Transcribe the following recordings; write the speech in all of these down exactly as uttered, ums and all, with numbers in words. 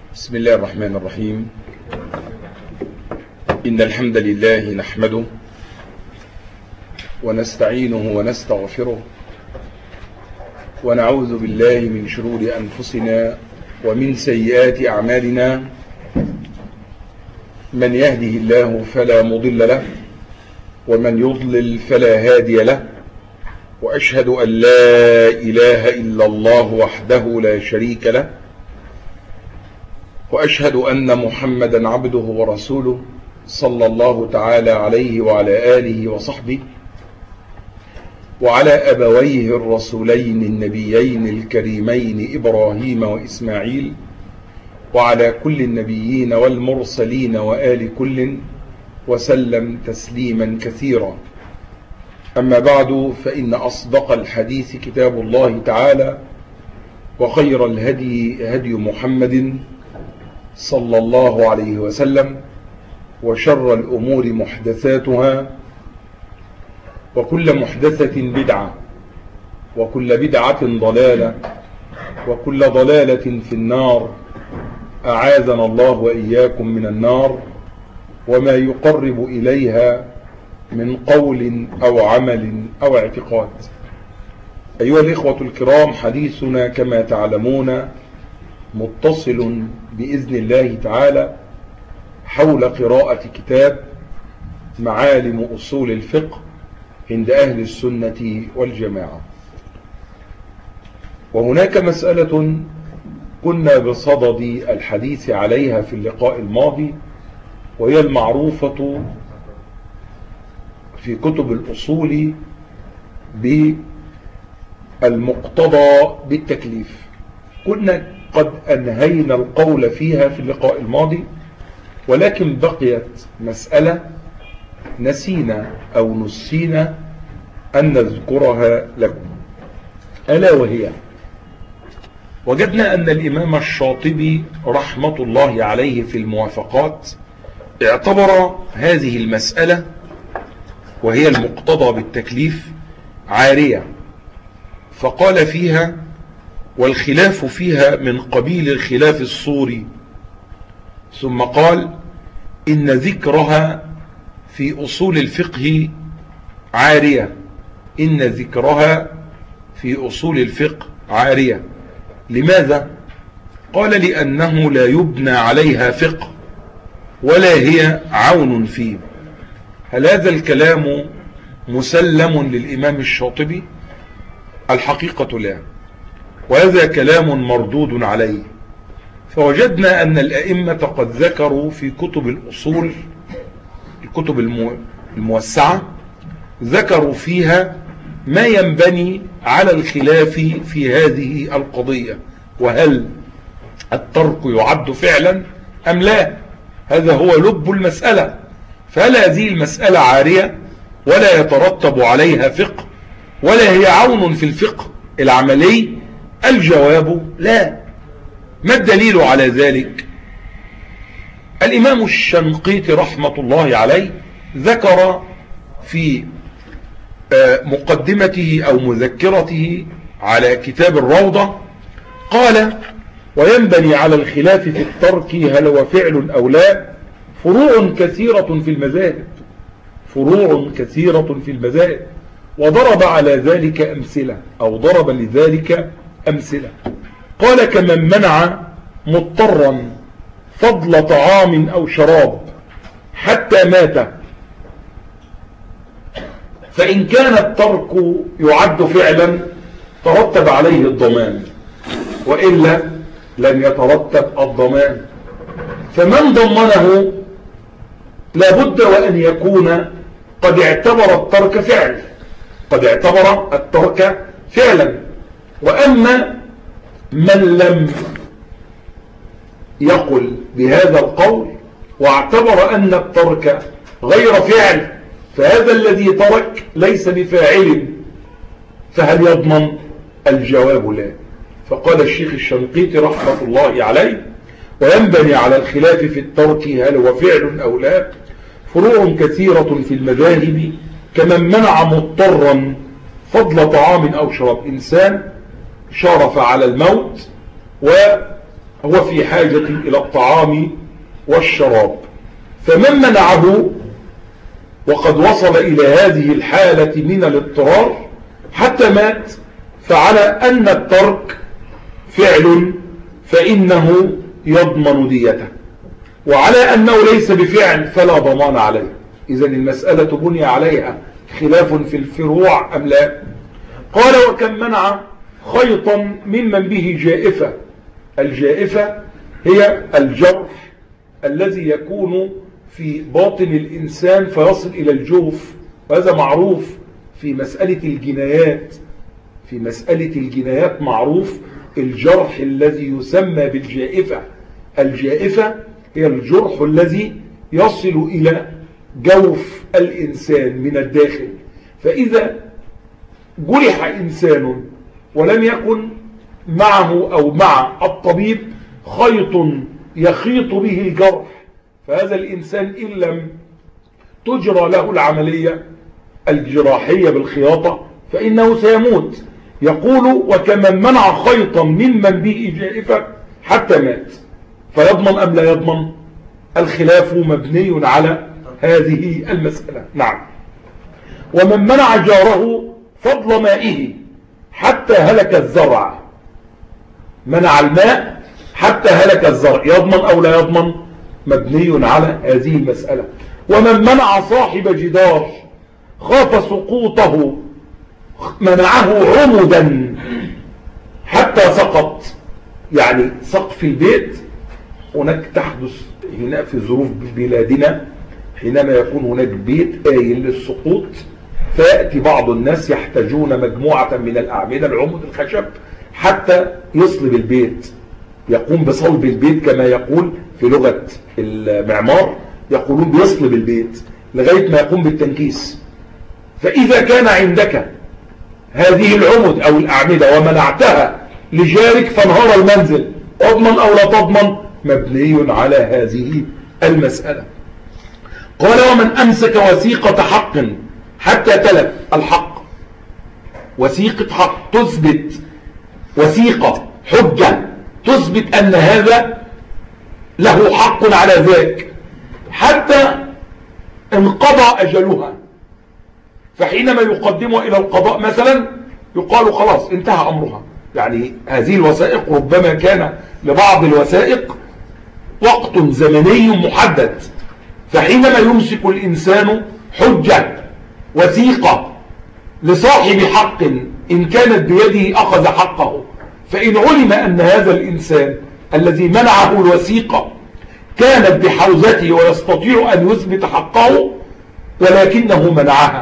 بسم الله الرحمن الرحيم. إن الحمد لله نحمده ونستعينه ونستغفره ونعوذ بالله من شرور أنفسنا ومن سيئات أعمالنا. من يهده الله فلا مضل له ومن يضلل فلا هادي له، وأشهد أن لا إله إلا الله وحده لا شريك له، وأشهد أن محمدا عبده ورسوله صلى الله تعالى عليه وعلى آله وصحبه وعلى أبويه الرسولين النبيين الكريمين إبراهيم وإسماعيل وعلى كل النبيين والمرسلين وآل كل وسلم تسليما كثيرا. أما بعد، فإن أصدق الحديث كتاب الله تعالى، وخير الهدي هدي محمد صلى الله عليه وسلم، وشر الأمور محدثاتها، وكل محدثة بدعة، وكل بدعة ضلالة، وكل ضلالة في النار. أعاذنا الله وإياكم من النار وما يقرب إليها من قول أو عمل أو اعتقاد. أيها الإخوة الكرام، حديثنا كما تعلمون متصل بإذن الله تعالى حول قراءة كتاب معالم أصول الفقه عند أهل السنة والجماعة. وهناك مسألة كنا بصدد الحديث عليها في اللقاء الماضي، وهي المعروفة في كتب الأصول بالمقتضى بالتكليف. كنا قد أنهينا القول فيها في اللقاء الماضي، ولكن بقيت مسألة نسينا أو نسينا أن نذكرها لكم، ألا وهي: وجدنا أن الإمام الشاطبي رحمة الله عليه في الموافقات اعتبر هذه المسألة وهي المقتضى بالتكليف عارية، فقال فيها: والخلاف فيها من قبيل الخلاف الصوري. ثم قال: إن ذكرها في أصول الفقه عارية. إن ذكرها في أصول الفقه عارية. لماذا؟ قال: لأنه لا يبنى عليها فقه ولا هي عون فيه. هل هذا الكلام مسلم للإمام الشاطبي؟ الحقيقة لا، وهذا كلام مردود عليه. فوجدنا أن الأئمة قد ذكروا في كتب الأصول، الكتب الموسعة، ذكروا فيها ما ينبني على الخلاف في هذه القضية، وهل الترك يعد فعلا أم لا؟ هذا هو لب المسألة. فهل هذه المسألة عارية ولا يترتب عليها فقه ولا هي عون في الفقه العملي؟ الجواب لا. ما الدليل على ذلك؟ الإمام الشنقيطي رحمة الله عليه ذكر في مقدمته أو مذكرته على كتاب الروضة، قال: وينبني على الخلاف في الترك هل هو فعل أو لا فروع كثيرة في المذاهب فروع كثيرة في المذاهب وضرب على ذلك أمثلة أو ضرب لذلك أمثلة. قال: كمن منع مضطرا فضل طعام أو شراب حتى مات، فإن كان الترك يعد فعلا ترتب عليه الضمان، وإلا لم يترتب الضمان. فمن ضمنه لابد وأن يكون قد اعتبر الترك فعل قد اعتبر الترك فعلا. وأما من لم يقل بهذا القول واعتبر أن الترك غير فعل، فهذا الذي ترك ليس بفاعل، فهل يضمن؟ الجواب لا. فقال الشيخ الشنقيطي رحمة الله عليه: وينبني على الخلاف في الترك هل هو فعل أو لا فروع كثيرة في المذاهب، كمن منع مضطرا فضل طعام أو شراب. إنسان شرف على الموت و هو في حاجة إلى الطعام والشراب، فمن منعه وقد وصل إلى هذه الحالة من الاضطرار حتى مات، فعلى أن الترك فعل فإنه يضمن ديته، وعلى أنه ليس بفعل فلا ضمان عليه. إذن المسألة بني عليها خلاف في الفروع أم لا؟ قال: وكم منع خيطا ممن به جائفة. الجائفة هي الجرح الذي يكون في باطن الإنسان فيصل إلى الجوف، وهذا معروف في مسألة الجنايات. في مسألة الجنايات معروف الجرح الذي يسمى بالجائفة. الجائفة هي الجرح الذي يصل إلى جوف الإنسان من الداخل، فإذا جرح إنسان ولم يكن معه أو مع الطبيب خيط يخيط به الجرح، فهذا الإنسان إن لم تجرى له العملية الجراحية بالخياطة فإنه سيموت. يقول: وكمن منع خيطا ممن به جائفة حتى مات، فيضمن أم لا يضمن؟ الخلاف مبني على هذه المسألة. نعم. ومن منع جاره فضل مائه حتى هلك الزرع، منع الماء حتى هلك الزرع، يضمن أو لا يضمن؟ مبني على هذه المسألة. ومن منع صاحب جدار خاف سقوطه منعه عمدا حتى سقط، يعني سقف البيت هناك تحدث هنا في ظروف بلادنا حينما يكون هناك بيت آيل للسقوط، فيأتي بعض الناس يحتاجون مجموعة من الأعمدة العمود الخشب حتى يصلب البيت، يقوم بصلب البيت كما يقول في لغة المعمار، يقولون بيصلب البيت لغاية ما يقوم بالتنكيس. فإذا كان عندك هذه العمد أو الأعمدة ومنعتها لجارك فانهار المنزل، أضمن أو لا تضمن؟ مبني على هذه المسألة. قال: ومن أمسك وثيقة حق حتى تلف الحق، وثيقة حق تثبت، وثيقة حجة تثبت أن هذا له حق على ذاك حتى انقضى أجلها، فحينما يقدمها إلى القضاء مثلا يقال خلاص انتهى أمرها. يعني هذه الوثائق ربما كان لبعض الوثائق وقت زمني محدد، فحينما يمسك الإنسان حجة وثيقة لصاحب حق إن كانت بيده أخذ حقه، فإن علم أن هذا الإنسان الذي منعه الوثيقة كانت بحوزته ويستطيع أن يثبت حقه ولكنه منعها،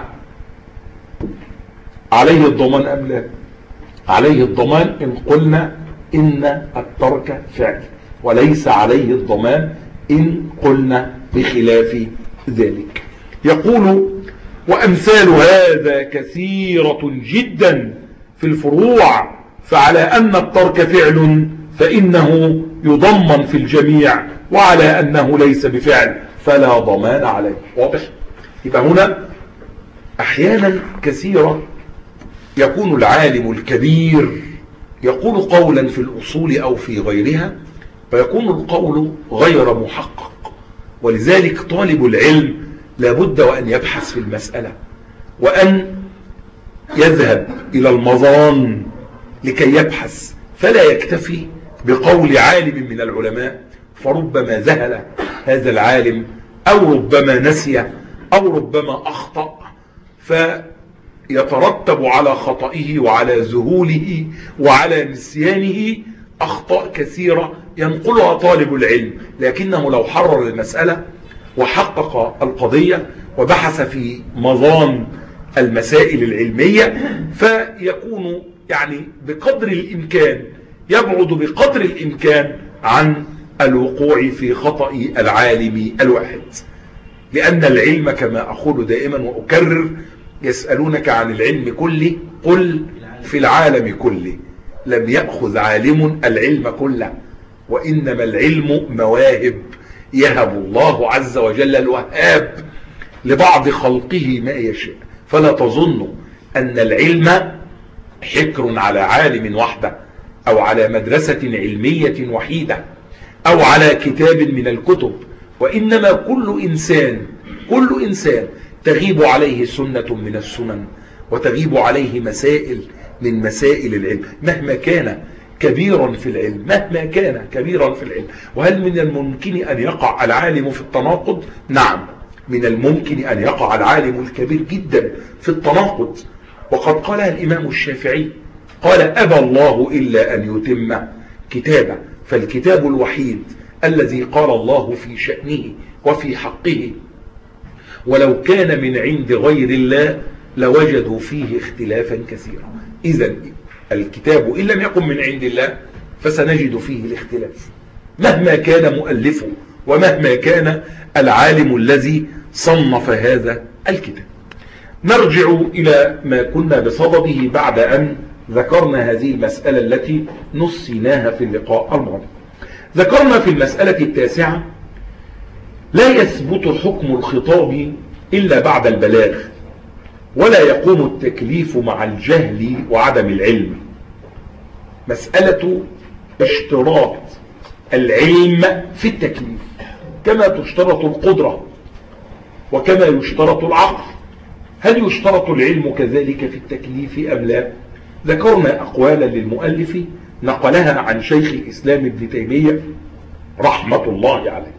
عليه الضمان أم لا؟ عليه الضمان إن قلنا إن الترك فعل، وليس عليه الضمان إن قلنا بخلاف ذلك. يقول: وأمثال هذا كثيرة جدا في الفروع، فعلى أن الترك فعل فإنه يضمن في الجميع، وعلى أنه ليس بفعل فلا ضمان عليه. واضح؟ يبقى هنا أحيانا كثيرة يكون العالم الكبير يقول قولا في الأصول أو في غيرها فيكون القول غير محقق، ولذلك طالب العلم لابد وأن يبحث في المسألة وأن يذهب إلى المظان لكي يبحث، فلا يكتفي بقول عالم من العلماء فربما ذهل هذا العالم أو ربما نسي أو ربما أخطأ، فيترتب على خطئه وعلى ذهوله وعلى نسيانه أخطاء كثيرة ينقلها طالب العلم. لكنه لو حرر المسألة وحقق القضية وبحث في مظان المسائل العلمية فيكون يعني بقدر الإمكان يبعد بقدر الإمكان عن الوقوع في خطأ العالم الواحد. لأن العلم كما أقول دائما وأكرر: يسألونك عن العلم كله قل في العالم كله، لم يأخذ عالم العلم كله، وإنما العلم مواهب يهب الله عز وجل الوهاب لبعض خلقه ما يشاء، فلا تظن أن العلم حكر على عالم وحده أو على مدرسة علمية وحيدة أو على كتاب من الكتب، وإنما كل إنسان كل إنسان تغيب عليه سنة من السنن وتغيب عليه مسائل من مسائل العلم، مهما كان كبيرا في العلم مهما كان كبيرا في العلم. وهل من الممكن أن يقع العالم في التناقض؟ نعم، من الممكن أن يقع العالم الكبير جدا في التناقض. وقد قالها الإمام الشافعي، قال: أبى الله إلا أن يتم كتابه. فالكتاب الوحيد الذي قال الله في شأنه وفي حقه: ولو كان من عند غير الله لوجدوا فيه اختلافا كثيرا. إذن الكتاب إن لم يكن من عند الله فسنجد فيه الاختلاف، مهما كان مؤلفه ومهما كان العالم الذي صنف هذا الكتاب. نرجع إلى ما كنا بصدده بعد أن ذكرنا هذه المسألة التي نسيناها في اللقاء الماضي. ذكرنا في المسألة التاسعة: لا يثبت حكم الخطاب إلا بعد البلاغ، ولا يقوم التكليف مع الجهل وعدم العلم. مسألة اشتراط العلم في التكليف، كما تشترط القدرة وكما يشترط العقل. هل يشترط العلم كذلك في التكليف أم لا؟ ذكرنا أقوالا للمؤلف نقلها عن شيخ الإسلام ابن تيمية رحمة الله عليه.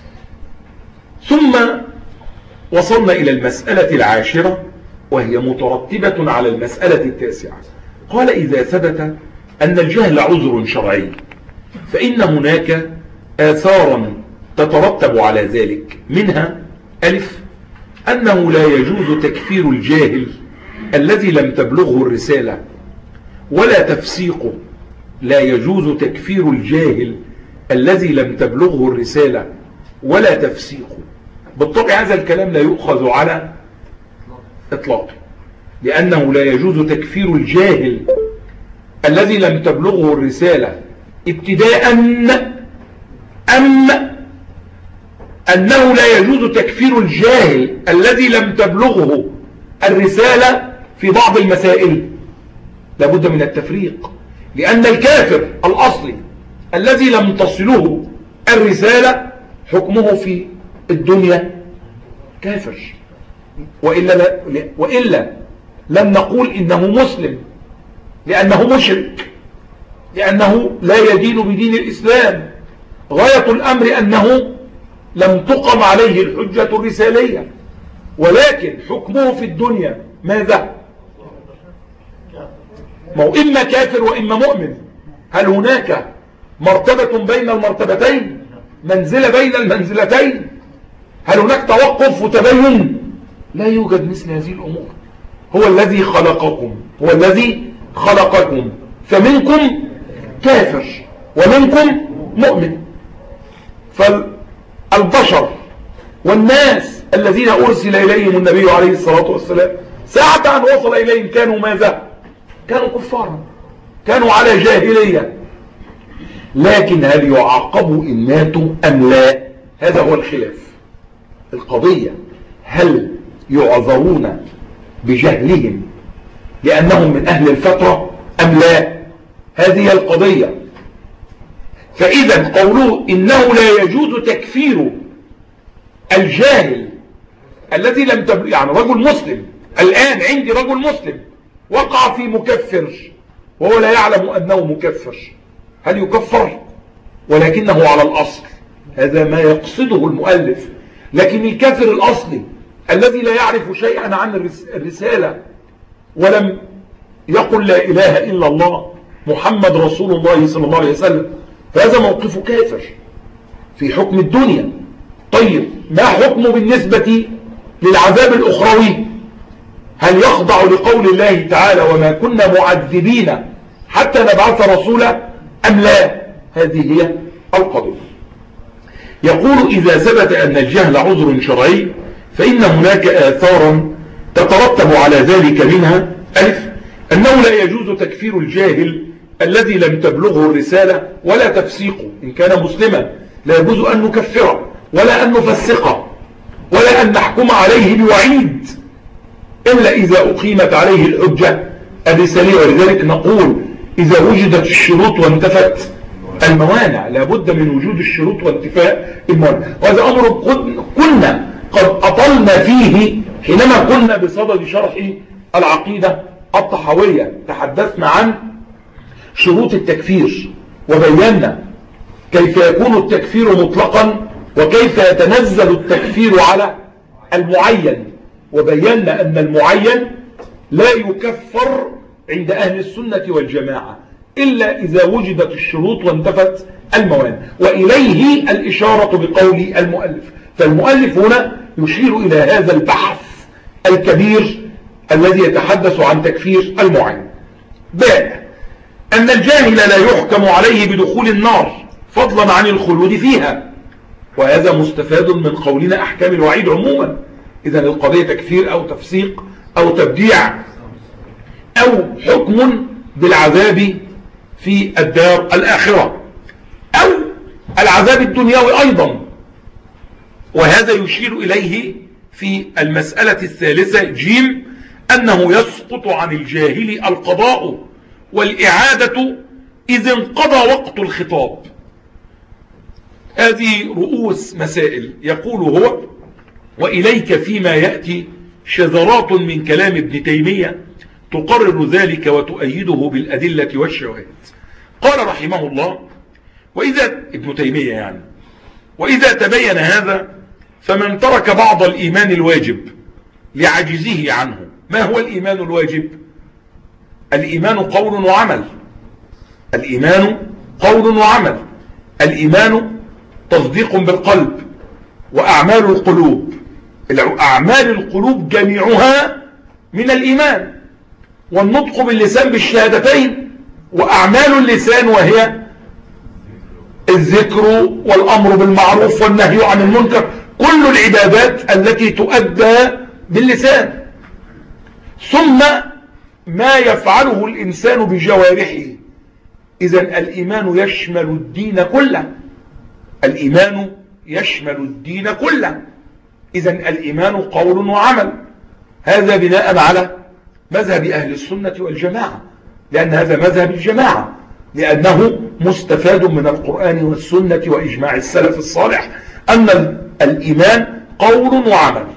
ثم وصلنا إلى المسألة العاشرة، وهي مترتبة على المسألة التاسعة. قال: إذا ثبت أن الجهل عذر شرعي فإن هناك آثارا تترتب على ذلك، منها: ألف، أنه لا يجوز تكفير الجاهل الذي لم تبلغه الرسالة ولا تفسيقه. لا يجوز تكفير الجاهل الذي لم تبلغه الرسالة ولا تفسيقه. بالطبع هذا الكلام لا يؤخذ على إطلاقه، لأنه لا يجوز تكفير الجاهل الذي لم تبلغه الرسالة ابتداء، أم أنه لا يجوز تكفير الجاهل الذي لم تبلغه الرسالة في بعض المسائل. لابد من التفريق، لأن الكافر الأصلي الذي لم تصله الرسالة حكمه في الدنيا كافر، وإلا, وإلا لم نقول إنه مسلم، لأنه مشرك، لأنه لا يدين بدين الإسلام. غاية الأمر أنه لم تقم عليه الحجة الرسالية، ولكن حكمه في الدنيا ماذا؟ ما هو إما كافر وإما مؤمن. هل هناك مرتبة بين المرتبتين؟ منزلة بين المنزلتين؟ هل هناك توقف وتبين؟ لا يوجد مثل هذه الأمور. هو الذي خلقكم هو الذي خلقكم فمنكم كافر ومنكم مؤمن. فالبشر والناس الذين أرسل إليهم النبي عليه الصلاة والسلام ساعة أن وصل إليهم كانوا ماذا؟ كانوا كفارا، كانوا على جاهلية. لكن هل يعاقبوا إن ماتوا أم لا؟ هذا هو الخلاف. القضية هل يعذرون بجهلهم لأنهم من أهل الفترة أم لا؟ هذه القضية. فإذا قوله إنه لا يجوز تكفير الجاهل الذي لم تبلغ، يعني رجل مسلم الآن عندي رجل مسلم وقع في مكفر وهو لا يعلم أنه مكفر، هل يكفر؟ ولكنه على الأصل، هذا ما يقصده المؤلف. لكن الكافر الأصلي الذي لا يعرف شيئا عن الرسالة ولم يقل لا إله إلا الله محمد رسول الله صلى الله عليه وسلم، فهذا موقف كافر في حكم الدنيا. طيب ما حكمه بالنسبة للعذاب الأخروي؟ هل يخضع لقول الله تعالى وما كنا معذبين حتى نبعث رسولا أم لا؟ هذه هي القضية. يقول: إذا ثبت أن الجهل عذر شرعي فإن هناك آثارا تترتب على ذلك، منها: ألف، أنه لا يجوز تكفير الجاهل الذي لم تبلغه الرسالة ولا تفسيقه. إن كان مسلما لا يجوز أن نكفره ولا أن نفسقه ولا أن نحكم عليه بوعيد إلا إذا أقيمت عليه الحجة الرسالية. ولذلك نقول إذا وجدت الشروط وانتفت الموانع. لابد من وجود الشروط وانتفاء الموانع، وهذا أمر كنا قد أطلنا فيه حينما كنا بصدد شرح العقيدة الطحاوية. تحدثنا عن شروط التكفير وبينا كيف يكون التكفير مطلقا وكيف يتنزل التكفير على المعين، وبينا أن المعين لا يكفر عند أهل السنة والجماعة إلا إذا وجدت الشروط وانتفت الموانع، وإليه الإشارة بقول المؤلف. فالمؤلف هنا يشير إلى هذا البحث الكبير الذي يتحدث عن تكفير المعين. باء أن الجاهل لا يحكم عليه بدخول النار فضلا عن الخلود فيها، وهذا مستفاد من قولنا أحكام الوعيد عموما. إذن القضية تكفير أو تفسيق أو تبديع أو حكم بالعذاب في الدار الآخرة أو العذاب الدنيوي أيضا، وهذا يشير إليه في المسألة الثالثة جيم أنه يسقط عن الجاهل القضاء والإعادة إذ انقضى وقت الخطاب. هذه رؤوس مسائل. يقول هو: وإليك فيما يأتي شذرات من كلام ابن تيمية تقرر ذلك وتؤيده بالأدلة والشواهد. قال رحمه الله: وإذا ابن تيمية يعني وإذا تبين هذا فمن ترك بعض الإيمان الواجب لعجزه عنه. ما هو الإيمان الواجب؟ الإيمان قول وعمل. الإيمان قول وعمل. الإيمان تصديق بالقلب وأعمال القلوب. أعمال القلوب جميعها من الإيمان، والنطق باللسان بالشهادتين، وأعمال اللسان وهي الذكر والأمر بالمعروف والنهي عن المنكر، كل العبادات التي تؤدى باللسان. ثم ما يفعله الإنسان بجوارحه. إذن الإيمان يشمل الدين كله. الإيمان يشمل الدين كله. إذن الإيمان قول وعمل. هذا بناء على مذهب أهل السنة والجماعة، لأن هذا مذهب الجماعة، لأنه مستفاد من القرآن والسنة وإجماع السلف الصالح أن الإيمان قول وعمل.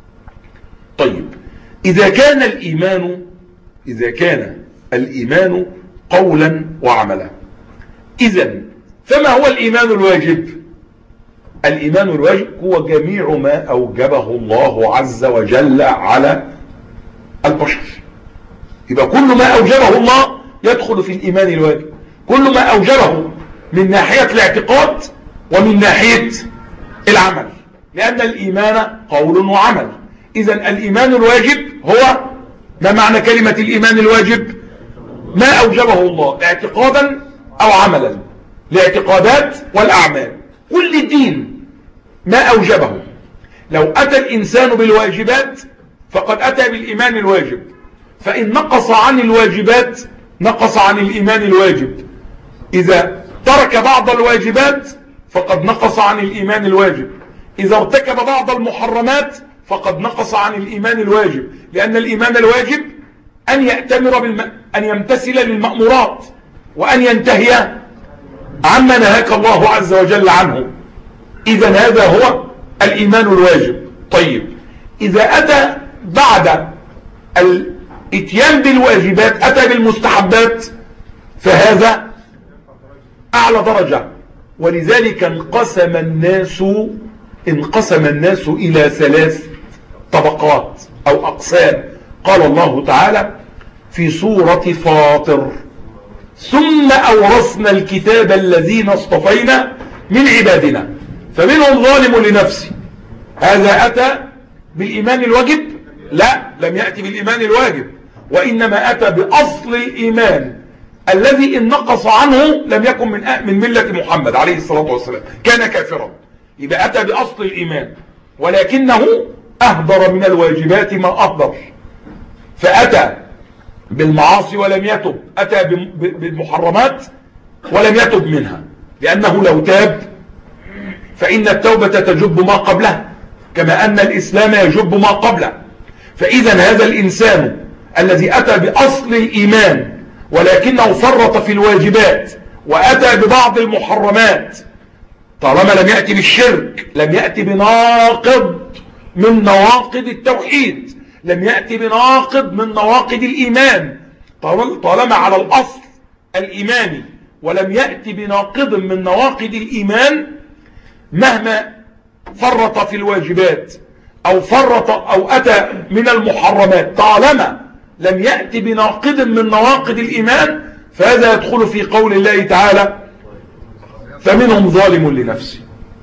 طيب، إذا كان الإيمان إذا كان الإيمان قولا وعملا، إذن فما هو الإيمان الواجب؟ الإيمان الواجب هو جميع ما أوجبه الله عز وجل على البشر. يبقى كل ما أوجبه الله يدخل في الإيمان الواجب، كل ما أوجبه من ناحية الاعتقاد ومن ناحية العمل، لأن الإيمان قول وعمل. إذن الإيمان الواجب هو ما معنى كلمة الإيمان الواجب؟ ما أوجبه الله اعتقادا أو عملا، الاعتقادات والأعمال. كل الدين ما أوجبه. لو أتى الإنسان بالواجبات فقد أتى بالإيمان الواجب، فإن نقص عن الواجبات نقص عن الإيمان الواجب. إذا ترك بعض الواجبات فقد نقص عن الإيمان الواجب. إذا ارتكب بعض المحرمات فقد نقص عن الإيمان الواجب، لأن الإيمان الواجب أن يأتمر بالم... أن يمتثل للمأمورات وأن ينتهي عما نهاك الله عز وجل عنه. إذن هذا هو الإيمان الواجب. طيب، إذا أتى بعد الاتيان بالواجبات أتى بالمستحبات فهذا أعلى درجة. ولذلك انقسم الناس انقسم الناس إلى ثلاث طبقات أو أقسام. قال الله تعالى في سورة فاطر: ثم أورثنا الكتاب الذين اصطفينا من عبادنا فمنهم ظالم لنفسه. هذا أتى بالإيمان الواجب؟ لا، لم يأتي بالإيمان الواجب، وإنما أتى بأصل الإيمان الذي إن نقص عنه لم يكن من من ملة محمد عليه الصلاة والسلام، كان كافرا. يبقى أتى بأصل الإيمان، ولكنه أهدر من الواجبات ما أهدر، فأتى بالمعاصي ولم يتب، أتى بالمحرمات ولم يتب منها، لأنه لو تاب فإن التوبة تجب ما قبلها، كما أن الإسلام يجب ما قبله. فإذا هذا الإنسان الذي أتى بأصل الإيمان ولكنه فرط في الواجبات وأتى ببعض المحرمات، طالما لم يأتي بالشرك، لم يأتي بناقض من نواقض التوحيد، لم يأتي بناقض من نواقض الإيمان، طالما على الأصل الإيماني ولم يأتي بناقض من نواقض الإيمان، مهما فرط في الواجبات أو فرط أو أتى من المحرمات، طالما لم يأتي بناقض من نواقض الإيمان، فهذا يدخل في قول الله تعالى فمنهم ظالم لنفسه.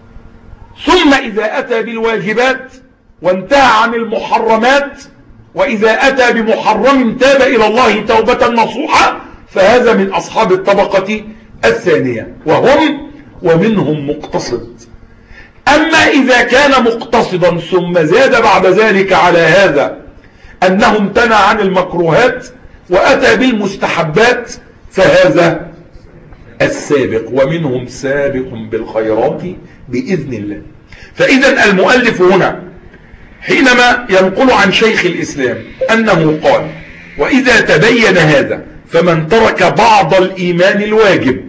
ثم إذا أتى بالواجبات وانتهى عن المحرمات، وإذا أتى بمحرم تاب إلى الله توبة نصوحة، فهذا من أصحاب الطبقة الثانية، وهم ومنهم مقتصد. أما إذا كان مقتصدا ثم زاد بعد ذلك على هذا أنه امتنع عن المكروهات وأتى بالمستحبات، فهذا السابق، ومنهم سابق بالخيرات بإذن الله. فإذا المؤلف هنا حينما ينقل عن شيخ الإسلام أنه قال وإذا تبين هذا فمن ترك بعض الإيمان الواجب،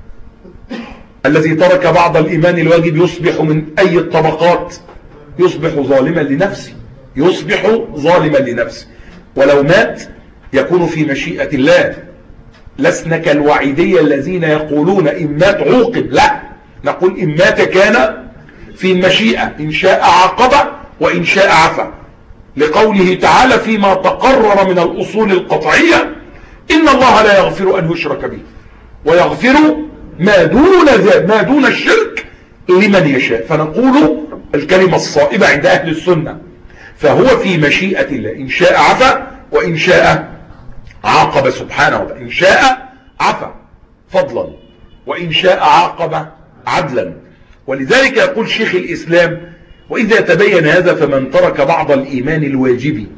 الذي ترك بعض الإيمان الواجب يصبح من أي الطبقات؟ يصبح ظالما لنفسه، يصبح ظالما لنفسه، ولو مات يكون في مشيئة الله. لسنا كالوعيدية الذين يقولون إن مات عوقب، لا، نقول إن مات كان في المشيئة، إن شاء عاقب وإن شاء عفا، لقوله تعالى فيما تقرر من الأصول القطعية إن الله لا يغفر أن يشرك به ويغفر ما دون ذلك، ما دون الشرك لمن يشاء. فنقول الكلمة الصائبة عند أهل السنة، فهو في مشيئة الله، إن شاء عفا وإن شاء عاقب سبحانه وتعالى، إن شاء عفا فضلا وإن شاء عاقب عدلا. ولذلك يقول شيخ الإسلام وإذا تبين هذا فمن ترك بعض الإيمان الواجب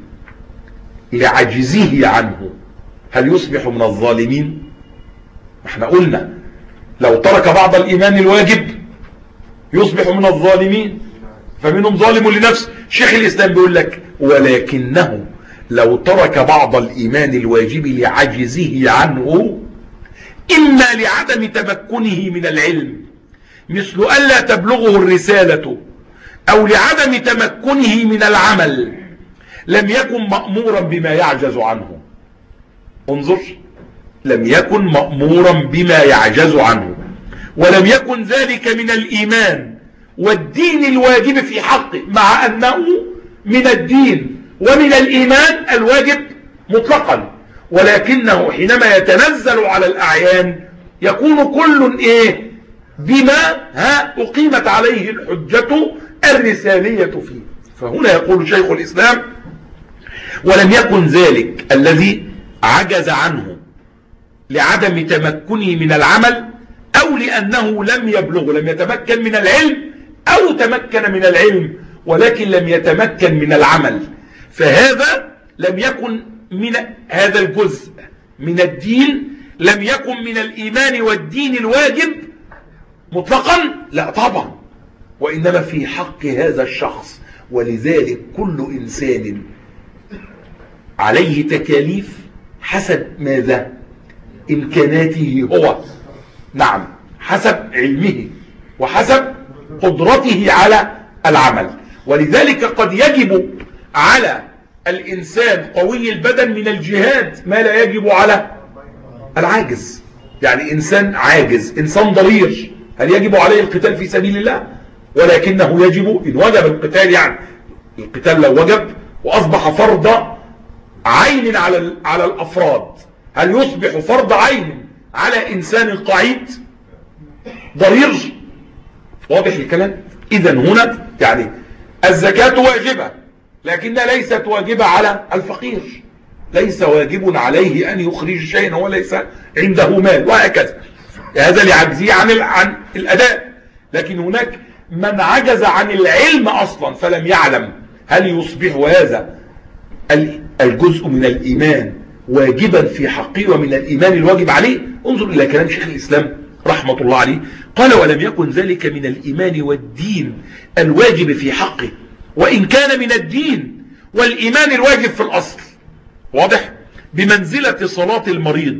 لعجزه عنه هل يصبح من الظالمين؟ احنا قلنا لو ترك بعض الإيمان الواجب يصبح من الظالمين، فمنهم ظالم لنفسه. شيخ الإسلام بيقول لك ولكنه لو ترك بعض الإيمان الواجب لعجزه عنه، إما لعدم تمكنه من العلم مثل ألا تبلغه الرسالة، أو لعدم تمكنه من العمل، لم يكن مأمورا بما يعجز عنه. انظر، لم يكن مأمورا بما يعجز عنه، ولم يكن ذلك من الإيمان والدين الواجب في حقه، مع أنه من الدين ومن الإيمان الواجب مطلقا، ولكنه حينما يتنزل على الأعيان يكون كل إيه بما ها أقيمت عليه الحجة الرسالية فيه. فهنا يقول شيخ الإسلام ولم يكن ذلك الذي عجز عنه لعدم تمكنه من العمل، أو لأنه لم يبلغ، لم يتمكن من العلم، أو تمكن من العلم ولكن لم يتمكن من العمل، فهذا لم يكن من هذا الجزء من الدين، لم يكن من الإيمان والدين الواجب مطلقا، لا طبعا، وإنما في حق هذا الشخص. ولذلك كل إنسان عليه تكاليف حسب ماذا؟ إمكاناته هو، نعم، حسب علمه وحسب قدرته على العمل. ولذلك قد يجب على الإنسان قوي البدن من الجهاد ما لا يجب على العاجز. يعني إنسان عاجز، إنسان ضرير، هل يجب عليه القتال في سبيل الله؟ ولكنه يجب إن وجب القتال، يعني القتال لو وجب وأصبح فرض عين على على الأفراد، هل يصبح فرض عين على إنسان قعيد ضرير؟ واضح الكلام؟ إذا هنا يعني الزكاة واجبة لكنها ليست واجبة على الفقير، ليس واجب عليه أن يخرج شيئا وليس عنده مال، وهكذا، هذا لعجزه عن عن الأداء. لكن هناك من عجز عن العلم أصلا فلم يعلم، هل يصبح هذا الجزء من الإيمان واجبا في حقه ومن الإيمان الواجب عليه؟ انظر إلى كلام شيخ الإسلام رحمة الله عليه، قال ولم يكن ذلك من الإيمان والدين الواجب في حقه، وإن كان من الدين والإيمان الواجب في الأصل. واضح؟ بمنزلة صلاة المريض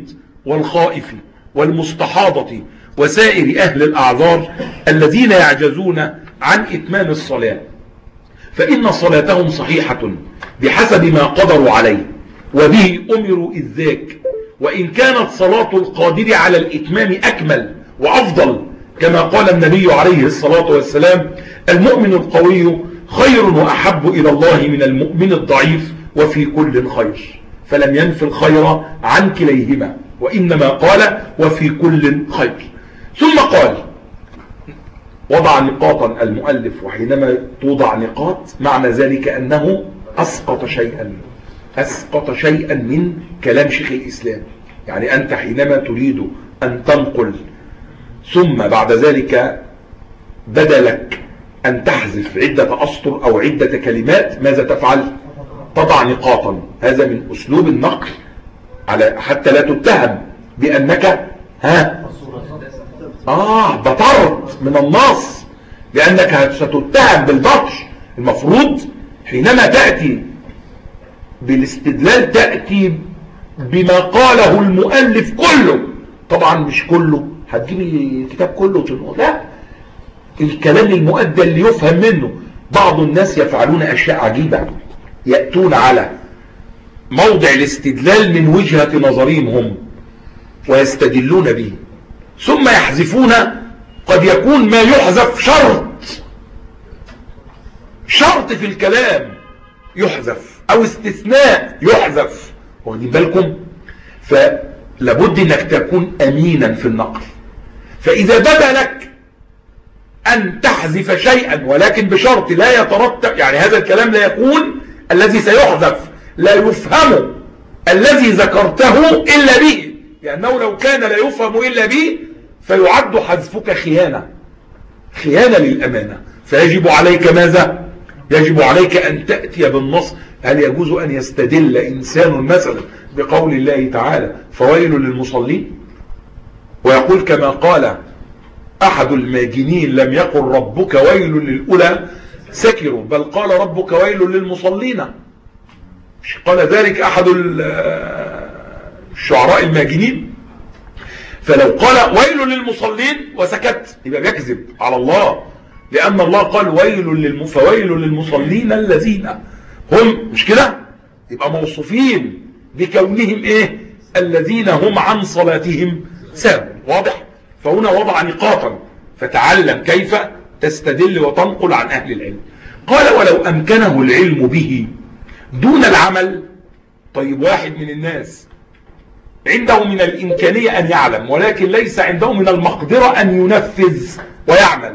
والخائف والمستحاضة وسائر أهل الأعذار الذين يعجزون عن إتمام الصلاة، فإن صلاتهم صحيحة بحسب ما قدروا عليه وبه أمروا إذ ذاك، وإن كانت صلاة القادر على الإتمام أكمل وأفضل، كما قال النبي عليه الصلاة والسلام: المؤمن القوي خير وأحب إلى الله من المؤمن الضعيف وفي كل خير، فلم ينف الخير عن كليهما، وإنما قال وفي كل خير. ثم قال وضع نقاطا المؤلف، وحينما توضع نقاط معنى ذلك أنه أسقط شيئا أسقط شيئا من كلام شيخ الإسلام. يعني أنت حينما تريد أن تنقل ثم بعد ذلك بدلك أن تحذف عدة أسطر أو عدة كلمات، ماذا تفعل؟ تضع نقاطا. هذا من أسلوب النقل على حتى لا تتهم بأنك ها آه بطرت من النص، لأنك ستتهم بالبطش. المفروض حينما تأتي بالاستدلال تأتي بما قاله المؤلف كله. طبعا مش كله، هتجيب الكتاب كله وتنقل، لا، الكلام المؤدى اللي يفهم منه. بعض الناس يفعلون أشياء عجيبة، يأتون على موضع الاستدلال من وجهة نظرهم هم ويستدلون به، ثم يحذفون. قد يكون ما يحذف شرط شرط في الكلام يحذف، أو استثناء يحذف، واخدين بالكم؟ فلابد انك تكون امينا في النقل. فاذا بدا لك ان تحذف شيئا ولكن بشرط لا يترتب، يعني هذا الكلام لا يكون الذي سيحذف لا يفهم الذي ذكرته الا به، لانه لو كان لا يفهم الا به فيعد حذفك خيانة خيانة للامانة. فيجب عليك ماذا؟ يجب عليك ان تأتي بالنص. هل يجوز ان يستدل انسان مثلا بقول الله تعالى فويل للمصلين، ويقول كما قال احد الماجنين لم يقل ربك ويل للأولى سكروا، بل قال ربك ويل للمصلين. مش قال ذلك احد الشعراء الماجنين؟ فلو قال ويل للمصلين وسكت يبقى بيكذب على الله، لأن الله قال ويل للمفويل للمصلين الذين هم، مش كده؟ يبقى موصوفين بكونهم ايه؟ الذين هم عن صلاتهم ساهون. واضح؟ فهنا وضع نقاطا، فتعلم كيف تستدل وتنقل عن أهل العلم. قال ولو أمكنه العلم به دون العمل. طيب واحد من الناس عنده من الإمكانية أن يعلم، ولكن ليس عنده من المقدرة أن ينفذ ويعمل،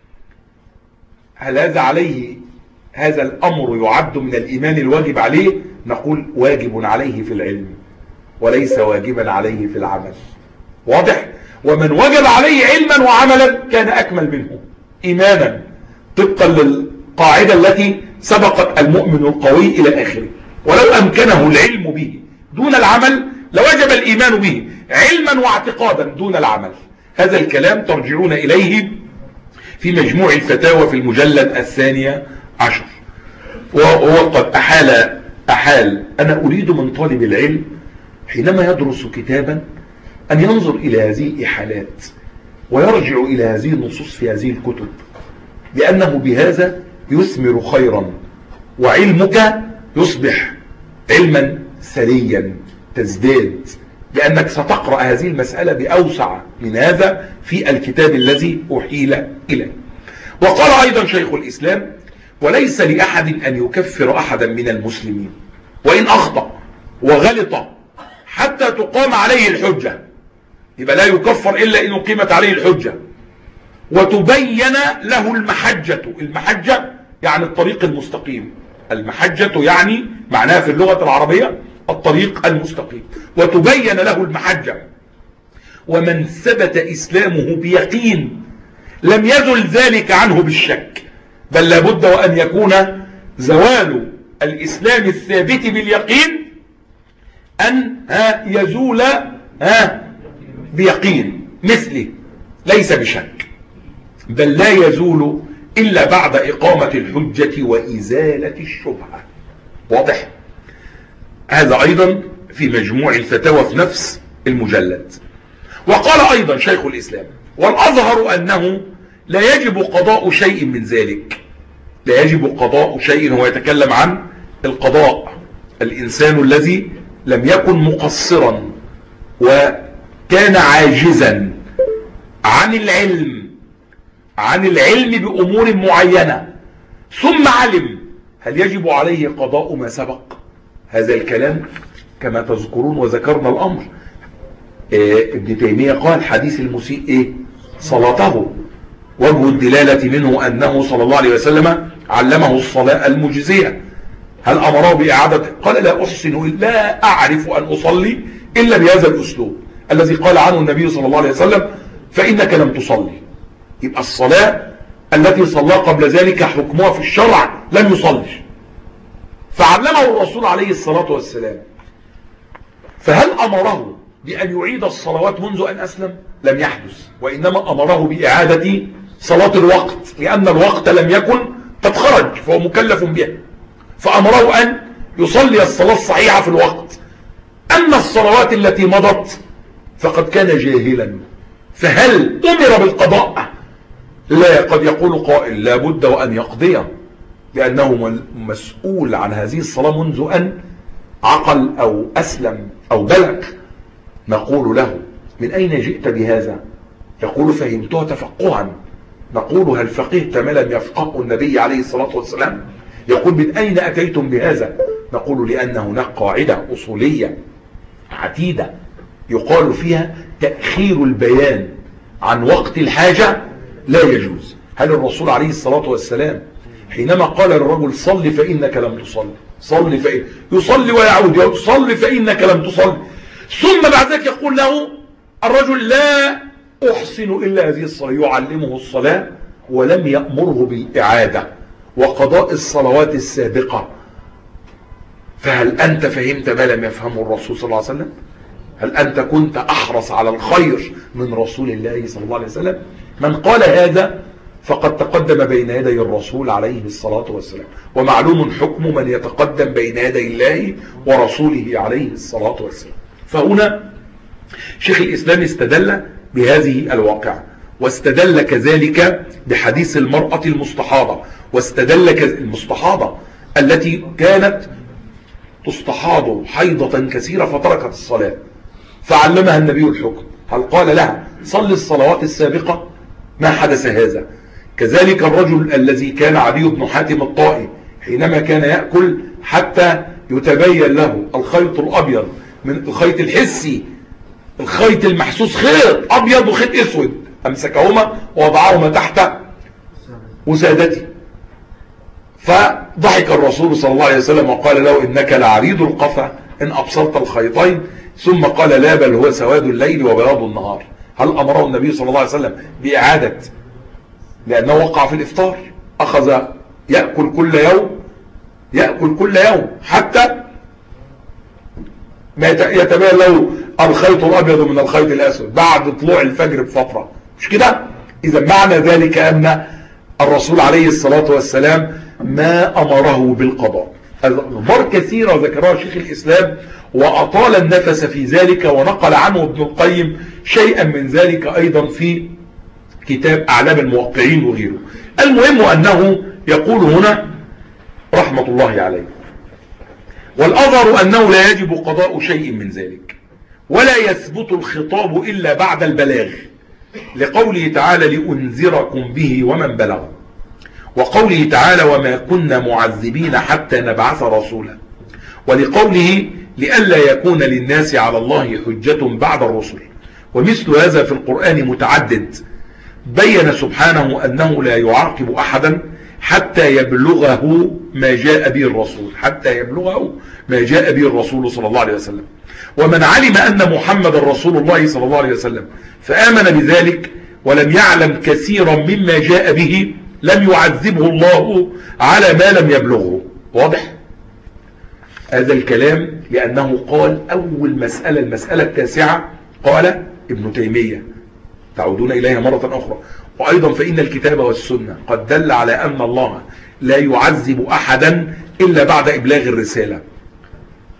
هل هذا عليه هذا الأمر يعد من الإيمان الواجب عليه؟ نقول واجب عليه في العلم وليس واجبا عليه في العمل. واضح؟ ومن وجب عليه علما وعملا كان أكمل منه إيمانا، طبقا للقاعدة التي سبقت المؤمن القوي إلى آخره. ولو أمكنه العلم به دون العمل لوجب الإيمان به علما واعتقادا دون العمل. هذا الكلام ترجعون إليه في مجموع الفتاوى في المجلد الثانية عشر. وهو قد أحال أحال أنا أريد من طالب العلم حينما يدرس كتابا أن ينظر إلى هذه الإحالات ويرجع إلى هذه النصوص في هذه الكتب، لأنه بهذا يثمر خيرا وعلمك يصبح علما ثريا تزداد، لأنك ستقرأ هذه المسألة بأوسع من هذا في الكتاب الذي أحيل إليه. وقال أيضا شيخ الإسلام وليس لأحد أن يكفر أحدا من المسلمين وإن أخطأ وغلط حتى تقام عليه الحجة. يبقى لا يكفر إلا إن أقيمت عليه الحجة وتبين له المحجة. المحجة يعني الطريق المستقيم، المحجة يعني معناها في اللغة العربية الطريق المستقيم، وتبين له المحجة. ومن ثبت إسلامه بيقين لم يزل ذلك عنه بالشك، بل لابد وأن يكون زوال الإسلام الثابت باليقين أن ها يزول ها بيقين مثله، ليس بشك، بل لا يزول إلا بعد إقامة الحجة وإزالة الشبهة. واضح؟ هذا أيضا في مجموع الفتاوى في نفس المجلد. وقال أيضا شيخ الإسلام: والأظهر أنه لا يجب قضاء شيء من ذلك. لا يجب قضاء شيء، هو يتكلم عن القضاء. الإنسان الذي لم يكن مقصرا وكان عاجزا عن العلم عن العلم بأمور معينة ثم علم، هل يجب عليه قضاء ما سبق؟ هذا الكلام كما تذكرون وذكرنا الأمر. إيه ابن تيمية قال: حديث المسيء إيه؟ صلاته. وجه الدلالة منه أنه صلى الله عليه وسلم علمه الصلاة المجزية. هل أمره بإعادة؟ قال: لا أحسن لا أعرف أن أصلي إلا بهذا الأسلوب الذي قال عنه النبي صلى الله عليه وسلم: فإنك لم تصلي. يبقى الصلاة التي صلى قبل ذلك حكمها في الشرع لم يصلي، فعلمه الرسول عليه الصلاة والسلام. فهل أمره بأن يعيد الصلوات منذ أن أسلم؟ لم يحدث، وإنما أمره بإعادة صلاة الوقت، لأن الوقت لم يكن قد خرج فهو مكلف بها، فأمره أن يصلي الصلاة الصحيحة في الوقت. أما الصلوات التي مضت فقد كان جاهلا، فهل أمر بالقضاء؟ لا. قد يقول قائل: لا بد وأن يقضي، لأنه مسؤول عن هذه الصلاة منذ أن عقل أو أسلم أو بلغ. نقول له: من أين جئت بهذا؟ يقول: فهمتها تفقها. نقول: هل فقهت ما لم يفقهه النبي عليه الصلاة والسلام؟ يقول: من أين أتيتم بهذا؟ نقول: لأن هناك قاعدة أصولية عتيدة يقال فيها تأخير البيان عن وقت الحاجة لا يجوز. هل الرسول عليه الصلاة والسلام حينما قال للرجل: صل فإنك لم تصل، صل فإن يصلي ويعود يصلي فإنك لم تصل، ثم بعد ذلك يقول له الرجل: لا أحسن إلا هذه الصلاة، يعلمه الصلاة ولم يأمره بالإعادة وقضاء الصلوات السابقة. فهل أنت فهمت ما لم يفهمه الرسول صلى الله عليه وسلم؟ هل أنت كنت أحرص على الخير من رسول الله صلى الله عليه وسلم؟ من قال هذا فقد تقدم بين يدي الرسول عليه الصلاة والسلام، ومعلوم حكم من يتقدم بين يدي الله ورسوله عليه الصلاة والسلام. فهنا شيخ الإسلام استدل بهذه الواقعة، واستدل كذلك بحديث المرأة المستحاضة، واستدل المستحاضة التي كانت تستحاض حيضة كثيرة فتركت الصلاة، فعلمها النبي الحكم. هل قال لها: صل الصلوات السابقة؟ ما حدث هذا. كذلك الرجل الذي كان عدي بن حاتم الطائي حينما كان يأكل حتى يتبين له الخيط الأبيض من الخيط الحسي، الخيط المحسوس خيط أبيض وخيط أسود، أمسكهما ووضعهما تحت وسادته، فضحك الرسول صلى الله عليه وسلم وقال له: إنك لعريض القفا إن أبصرت الخيطين، ثم قال: لا، بل هو سواد الليل وبياض النهار. هل أمره النبي صلى الله عليه وسلم بإعادة؟ لأنه وقع في الإفطار، أخذ يأكل كل يوم يأكل كل يوم حتى ما يتبين له الخيط الأبيض من الخيط الأسود بعد طلوع الفجر بفترة، مش كده؟ إذا معنى ذلك أن الرسول عليه الصلاة والسلام ما أمره بالقضاء. أخبار كثيرة ذكرها شيخ الإسلام وأطال النفس في ذلك، ونقل عنه ابن القيم شيئا من ذلك أيضا في كتاب أعلام الموقعين وغيره. المهم أنه يقول هنا رحمة الله عليه: والأظهر أنه لا يجب قضاء شيء من ذلك، ولا يثبت الخطاب إلا بعد البلاغ، لقوله تعالى: لأنذركم به ومن بلغ، وقوله تعالى: وما كنا معذبين حتى نبعث رسولا، ولقوله: لئلا يكون للناس على الله حجة بعد الرسل. ومثل هذا في القرآن متعدد، بين سبحانه أنه لا يعاقب أحدا حتى يبلغه ما جاء به الرسول حتى يبلغه ما جاء به الرسول صلى الله عليه وسلم. ومن علم أن محمد رسول الله صلى الله عليه وسلم فآمن بذلك ولم يعلم كثيرا مما جاء به لم يعذبه الله على ما لم يبلغه. واضح هذا الكلام؟ لأنه قال أول مسألة المسألة التاسعة قال ابن تيمية، تعودون إليها مرة أخرى: وأيضا فإن الكتاب والسنة قد دل على أن الله لا يعذب أحدا إلا بعد إبلاغ الرسالة.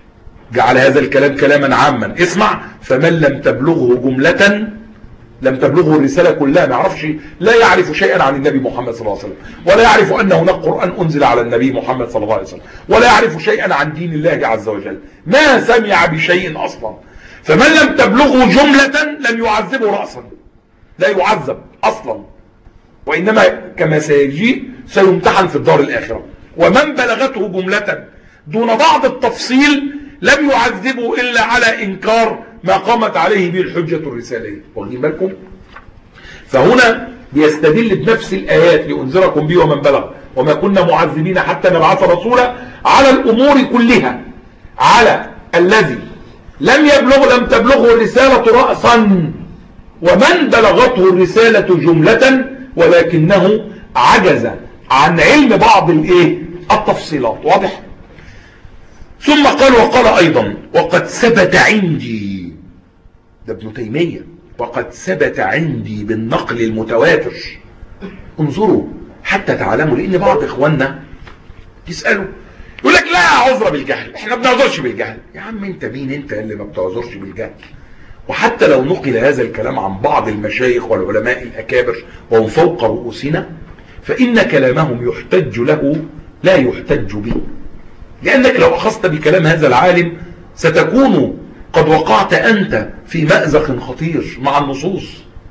جعل هذا الكلام كلاما عاما. اسمع: فمن لم تبلغه جملة لم تبلغه الرسالة كلها. ما يعرفش، لا يعرف شيئا عن النبي محمد صلى الله عليه وسلم، ولا يعرف أن هناك قرآن أنزل على النبي محمد صلى الله عليه وسلم، ولا يعرف شيئا عن دين الله عز وجل، ما سمع بشيء أصلا. فمن لم تبلغه جملة لم يعذبه رأسا، لا يعذب أصلا، وإنما كما سيجي سيمتحن في الدار الآخرة. ومن بلغته جملة دون بعض التفصيل لم يعذبه إلا على إنكار ما قامت عليه به الحجة الرسالية. واخدين بالكم؟ فهنا بيستدل بنفس الآيات: لأنذركم به ومن بلغ وما كنا معذبين حتى نبعث رسولا، على الأمور كلها، على الذي لم يبلغ لم تبلغه الرسالة رأسا، ومن بلغته الرسالة جملة ولكنه عجز عن علم بعض الايه التفصيلات. واضح؟ ثم قال: وقال أيضا: وقد ثبت عندي، ده ابن تيمية، وقد ثبت عندي بالنقل المتواتر. انظروا حتى تعلموا، لأن بعض إخواننا يسألوا يقول لك: لا عذر بالجهل، احنا ما بنعذرش بالجهل. يا عم انت مين انت اللي ما بتعذرش بالجهل؟ وحتى لو نقل هذا الكلام عن بعض المشايخ والعلماء الأكابر وهم فوق رؤوسنا، فإن كلامهم يحتج له لا يحتج به، لأنك لو أخذت بكلام هذا العالم ستكون قد وقعت أنت في مأزق خطير مع النصوص،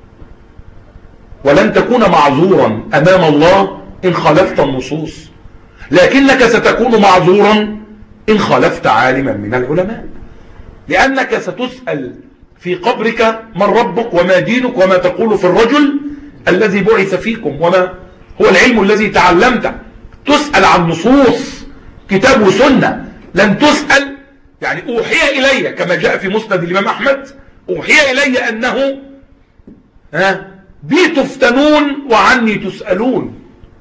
ولن تكون معذورا أمام الله إن خالفت النصوص، لكنك ستكون معذورا إن خالفت عالما من العلماء، لأنك ستسأل في قبرك: من ربك وما دينك وما تقول في الرجل الذي بعث فيكم وما هو العلم الذي تعلمته. تسأل عن نصوص كتاب وسنة، لن تسأل يعني أوحي إلي كما جاء في مسند الإمام أحمد: أوحي إلي أنه ها بي تفتنون وعني تسألون.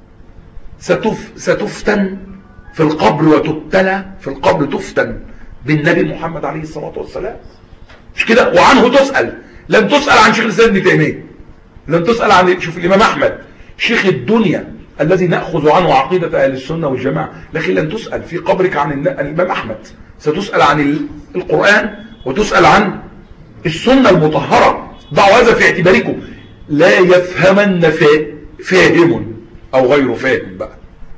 ستف ستفتن في القبر وتبتلى في القبر، تفتن بالنبي محمد عليه الصلاة والسلام، مش كده؟ وعنه تسأل. لن تسأل عن شيخ الإسلام ابن تيمية، لن تسأل عن شوف الإمام أحمد شيخ الدنيا الذي نأخذ عنه عقيدة أهل السنة والجماعة، لكن لن تسأل في قبرك عن الإمام أحمد، ستسأل عن القرآن وتسأل عن السنة المطهرة. ضعوا هذا في اعتباركم، لا يفهمن فاهم أو غير فاهم بقى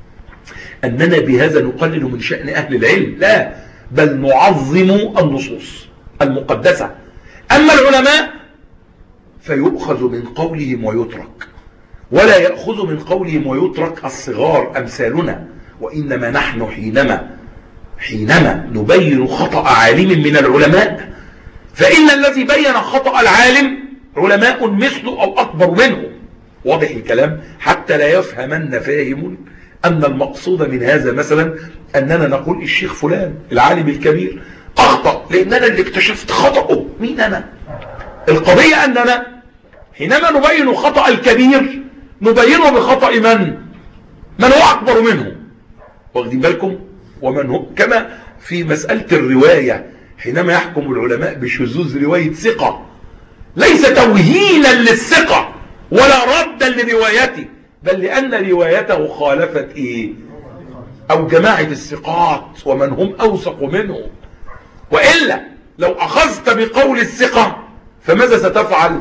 أننا بهذا نقلل من شأن أهل العلم، لا، بل نعظم النصوص المقدسة. أما العلماء فيؤخذ من قولهم ويترك، ولا يأخذ من قولهم ويترك الصغار أمثالنا، وإنما نحن حينما حينما نبين خطأ عالم من العلماء، فإن الذي بين خطأ العالم علماء مثله أو أكبر منه. واضح الكلام؟ حتى لا يفهمن فاهم أن المقصود من هذا مثلا أننا نقول الشيخ فلان العالم الكبير أخطأ لأننا اللي اكتشفت خطأه. مين أنا؟ القضية أننا حينما نبين خطأ الكبير نبينه بخطأ من؟ من هو أكبر منه. واخدين بالكم؟ ومن هو كما في مسألة الرواية، حينما يحكم العلماء بشذوذ رواية ثقة ليس توهينا للثقة ولا ردا لروايته، بل لأن روايته خالفت إيه؟ أو جماعة الثقات ومن هم أوثق منه. وإلا لو أخذت بقول الثقة فماذا ستفعل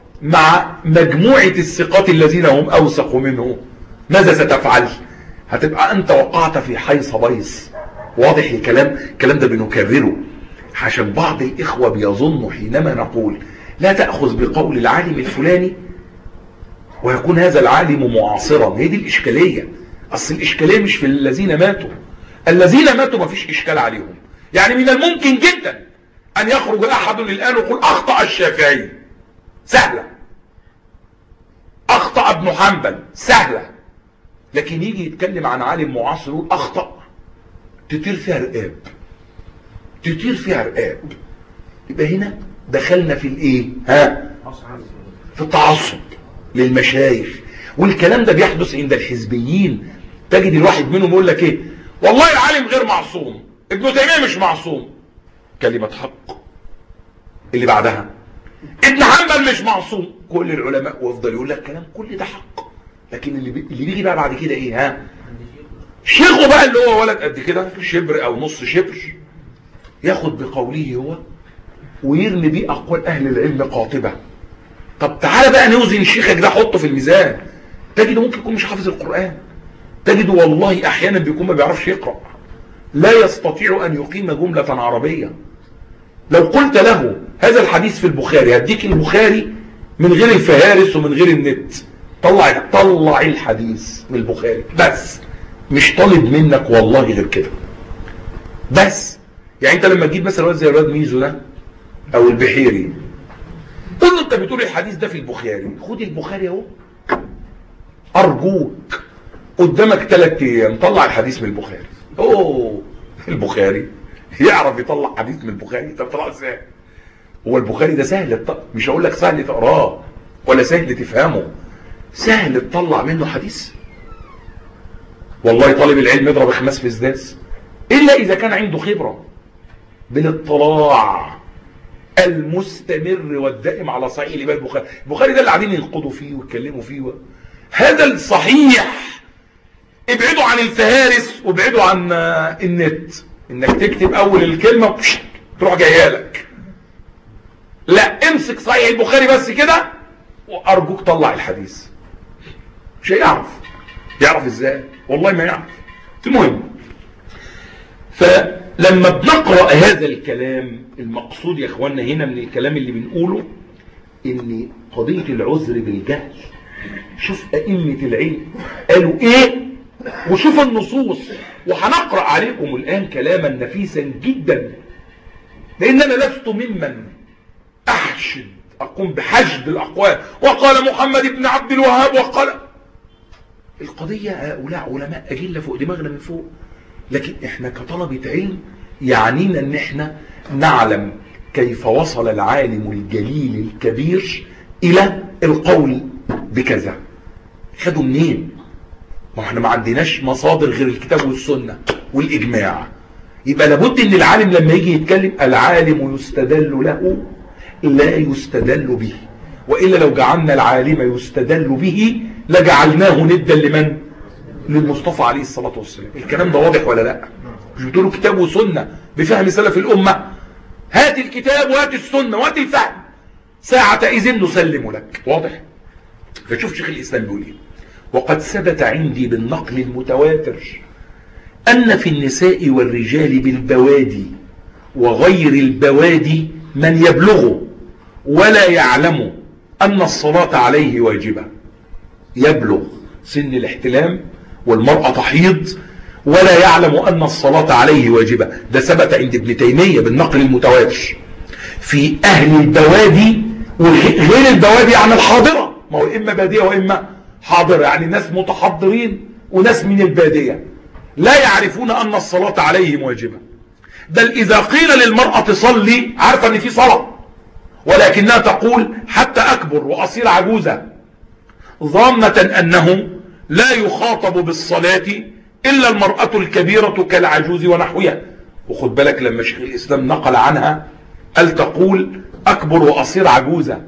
مع مجموعة الثقات الذين هم أوثق منه؟ ماذا ستفعل؟ هتبقى أنت وقعت في حيص بيص. واضح الكلام؟ الكلام ده بنكرره عشان بعض الإخوة بيظنوا حينما نقول لا تأخذ بقول العالم الفلاني ويكون هذا العالم معاصرا. هي دي الإشكالية. أصل الإشكالية مش في الذين ماتوا، الذين ماتوا ما فيش إشكال عليهم. يعني من الممكن جدا أن يخرج أحد الآن ويقول أخطأ الشافعي، سهلة. أخطأ ابن حنبل، سهلة. لكن يجي يتكلم عن عالم معاصر يقول أخطأ، تطير فيها رقاب، تطير فيها رقاب. يبقى هنا دخلنا في الايه؟ ها؟ في التعصب للمشايخ. والكلام ده بيحدث عند الحزبيين. تجد الواحد منهم يقول لك ايه؟ والله العالم غير معصوم، ابن تيمية مش معصوم. كلمة حق. اللي بعدها ابن حنبل مش معصوم. كل العلماء وافضل يقول لك كلام كل ده حق. لكن اللي, بي... اللي بيجي بقى بعد كده ايه؟ ها؟ شيخه بقى اللي هو ولد قد كده، شبر او نص شبر، ياخد بقوله هو ويرمي بيه أقوال أهل العلم قاطبة. طب تعالى بقى نوزن شيخك ده، حطه في الميزان، تجده ممكن يكون مش حافظ القرآن، تجده والله أحيانا بيكون ما بيعرفش يقرأ، لا يستطيع أن يقيم جملة عربية. لو قلت له هذا الحديث في البخاري، هديك البخاري من غير الفهارس ومن غير النت، طلع طلع الحديث من البخاري بس، مش طالب منك والله غير كده بس. يعني انت لما تجيب مثلا واد زي الواد ميزو ده او البحيري، قول له انت بتقول الحديث ده في البخاري، خد البخاري اهو ارجوك قدامك ثلاث ايام طلع الحديث من البخاري. اوه البخاري يعرف يطلع حديث من البخاري؟ طب طلع ازاي؟ هو البخاري ده سهل، مش هقول لك سهل تقراه ولا سهل تفهمه، سهل تطلع منه حديث؟ والله طالب العلم يضرب خماس في سداس، الا اذا كان عنده خبرة بالاطلاع المستمر والدائم على صحيح الامام البخاري. البخاري ده اللي قاعدين ينقضوا فيه ويتكلموا فيه و... هذا الصحيح ابعدوا عن الفهارس وابعدوا عن النت، انك تكتب اول الكلمة تروح جايه لك. لا، امسك صحيح البخاري بس كده وارجوك طلع الحديث. مش هيعرف. يعرف ازاي؟ والله ما يعرف. المهم، فلما بنقرأ هذا الكلام، المقصود يا اخوانا هنا من الكلام اللي بنقوله ان قضية العذر بالجهل، شوف ائمة العلم قالوا ايه وشوف النصوص. وهنقرأ عليكم الآن كلاما نفيسا جدا، لأن أنا لست ممن أحشد أقوم بحشد الأقوال وقال محمد بن عبد الوهاب وقال. القضية هؤلاء علماء أجلة فوق دماغنا من فوق، لكن إحنا كطلبة علم يعنينا أن إحنا نعلم كيف وصل العالم الجليل الكبير إلى القول بكذا. خدوا منين؟ ما احنا ما عندناش مصادر غير الكتاب والسنة والإجماع. يبقى لابد ان العالم لما يجي يتكلم، العالم يستدل له لا يستدل به، وإلا لو جعلنا العالم يستدل به لجعلناه ندا لمن؟ للمصطفى عليه الصلاة والسلام. الكلام ده واضح ولا لا؟ مش بتقولوا كتاب وسنة بفهم سلف الأمة؟ هات الكتاب وهات السنة وهات الفهم، ساعة إذن نسلم لك. واضح؟ فشوف شيخ الإسلام بيقول ايه: وقد ثبت عندي بالنقل المتواتر أن في النساء والرجال بالبوادي وغير البوادي من يبلغ ولا يعلم أن الصلاة عليه واجبة. يبلغ سن الاحتلام والمرأة تحيض ولا يعلم أن الصلاة عليه واجبة، ده ثبت عند ابن تيمية بالنقل المتواتر. في أهل البوادي وغير البوادي عن الحاضرة، ما هو إما بادية وإما حاضرة، يعني ناس متحضرين وناس من البادية لا يعرفون أن الصلاة عليهم واجبة. بل إذا قيل للمرأة صلي، عارفة أن في صلاة، ولكنها تقول حتى أكبر وأصير عجوزة، ظانة أنه لا يخاطب بالصلاة إلا المرأة الكبيرة كالعجوز ونحوها. وخد بالك لما شيخ الإسلام نقل عنها قال تقول أكبر وأصير عجوزة،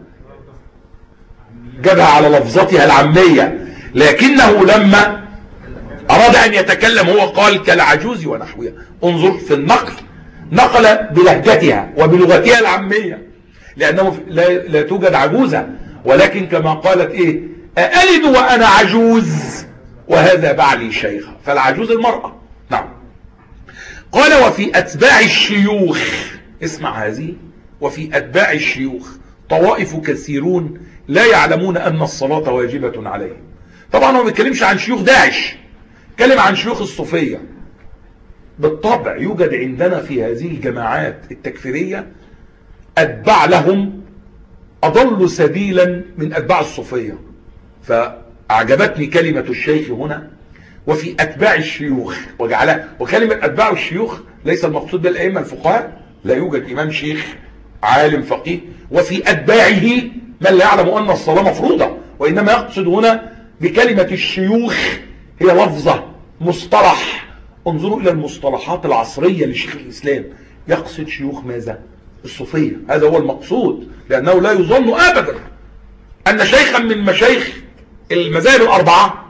جابها على لفظتها العامية، لكنه لما أراد أن يتكلم هو قال كالعجوز ونحوها. انظر في النقل، نقل بلهجتها وبلغتها العامية، لأنه لا, لا توجد عجوزة، ولكن كما قالت إيه: أألد وأنا عجوز وهذا بعلي شيخة، فالعجوز المرأة. نعم. قال وفي أتباع الشيوخ، اسمع هذه، وفي أتباع الشيوخ طوائف كثيرون لا يعلمون أن الصلاة واجبة عليهم. طبعا هو ما بيتكلمش عن شيوخ داعش، كلم عن شيوخ الصوفية. بالطبع يوجد عندنا في هذه الجماعات التكفيرية أتباع لهم أضل سبيلا من أتباع الصوفية. فأعجبتني كلمة الشيخ هنا وفي أتباع الشيوخ، وجعلها، وكلمة أتباع الشيوخ ليس المقصود بالأئمة الفقهاء، لا يوجد إمام شيخ عالم فقيه وفي أتباعه من لا يعلم أن الصلاة مفروضة، وإنما يقصد هنا بكلمة الشيوخ هي لفظة مصطلح. انظروا إلى المصطلحات العصرية لشيخ الإسلام، يقصد شيوخ ماذا؟ الصوفية. هذا هو المقصود، لأنه لا يظن أبدا أن شيخا من مشايخ المذاهب الأربعة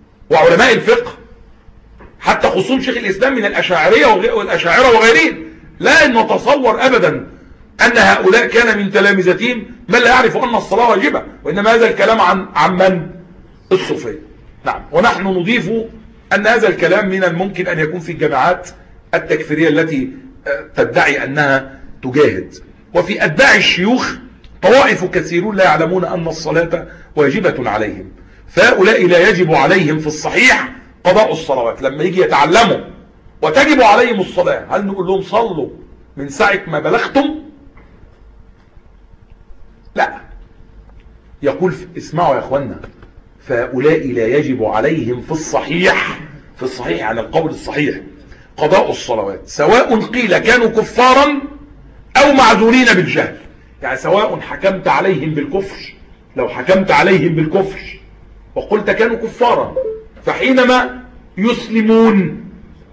وعلماء الفقه، حتى خصوصا شيخ الإسلام من الأشاعرية والأشاعرة وغيرهم، لا نتصور أبدا أن هؤلاء كان من تلامذتهم من لا يعرف أن الصلاة واجبة، وإنما هذا الكلام عن عن من؟ الصوفية. نعم. ونحن نضيف أن هذا الكلام من الممكن أن يكون في الجماعات التكفيرية التي تدعي أنها تجاهد. وفي أتباع الشيوخ طوائف كثيرون لا يعلمون أن الصلاة واجبة عليهم، فهؤلاء لا يجب عليهم في الصحيح قضاء الصلوات. لما يجي يتعلموا وتجب عليهم الصلاة، هل نقول لهم صلوا من ساعة ما بلغتم؟ لا. يقول اسمعوا يا اخوانا، فهؤلاء لا يجب عليهم في الصحيح، في الصحيح على القول الصحيح قضاء الصلوات، سواء قيل كانوا كفارا او معذورين بالجهل. يعني سواء حكمت عليهم بالكفر، لو حكمت عليهم بالكفر وقلت كانوا كفارا، فحينما يسلمون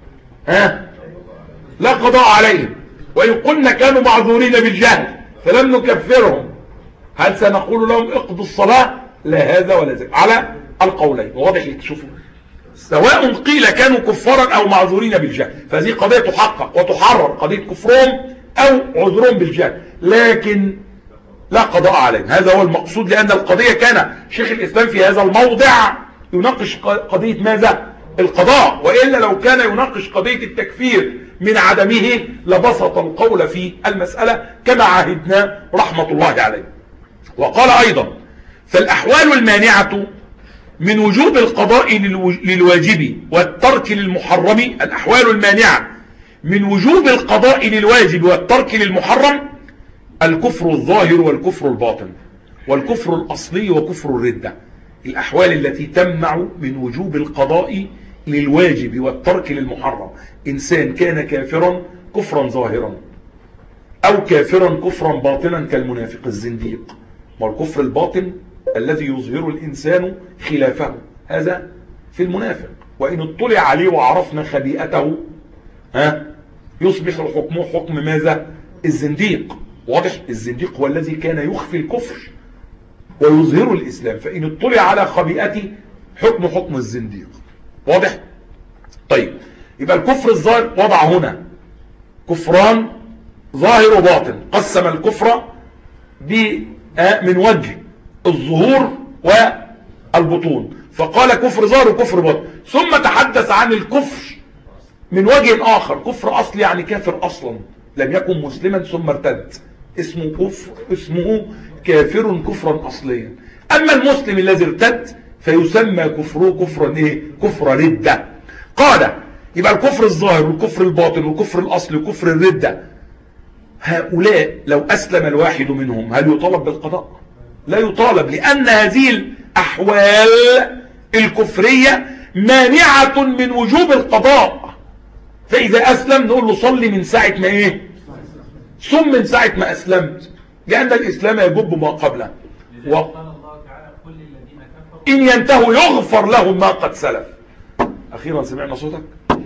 ها لا قضاء عليهم، وإن قلنا كانوا معذورين بالجهل فلم نكفرهم، هل سنقول لهم اقضوا الصلاة؟ لا هذا ولا ذاك، على القولين. واضح تشوفوا، سواء قيل كانوا كفارا او معذورين بالجهل، فهذه قضية تحقق وتحرر، قضية كفرهم او عذرهم بالجهل، لكن لا قضاء عليهم. هذا هو المقصود، لأن القضية كان شيخ الإسلام في هذا الموضع يناقش قضية ماذا؟ القضاء، وإلا لو كان يناقش قضية التكفير من عدمه لبسط القول في المسألة كما عهدنا رحمة الله عليه. وقال أيضا: فالأحوال المانعة من وجوب القضاء للواجب والترك للمحرم، الأحوال المانعة من وجوب القضاء للواجب والترك للمحرم: الكفر الظاهر والكفر الباطن والكفر الأصلي وكفر الردة. الأحوال التي تمنع من وجوب القضاء للواجب والترك للمحرم: إنسان كان كافرا كفرا ظاهرا، أو كافرا كفرا باطنا كالمنافق الزنديق. والكفر الباطن الذي يظهر الإنسان خلافه، هذا في المنافق، وإن اطلع عليه وعرفنا خبيئته ها يصبح الحكم حكم ماذا؟ الزنديق. واضح؟ الزنديق هو الذي كان يخفي الكفر ويظهر الإسلام، فإن اطلع على خبيئته حكم حكم الزنديق. واضح؟ طيب، يبقى الكفر الظاهر وضع هنا كفران ظاهر وباطن، قسم الكفر من وجه الظهور والبطون، فقال كفر ظاهر وكفر باطن، ثم تحدث عن الكفر من وجه آخر، كفر أصلي، يعني كافر أصلا لم يكن مسلما ثم ارتد، اسمه كفر، اسمه كافر كفرا أصليا. أما المسلم الذي ارتد فيسمى كفره كفرا ايه؟ كفر ردة. قال يبقى الكفر الظاهر والكفر الباطن والكفر الأصلي وكفر الردة، هؤلاء لو أسلم الواحد منهم هل يطالب بالقضاء؟ لا يطالب، لأن هذه الأحوال الكفرية مانعة من وجوب القضاء. فإذا أسلم نقول له صلي من ساعة ما إيه؟ ثم من ساعة ما أسلمت، لأن الإسلام يجب ما قبله. و... إن ينتهوا يغفر لهم ما قد سلف. أخيرا سمعنا صوتك.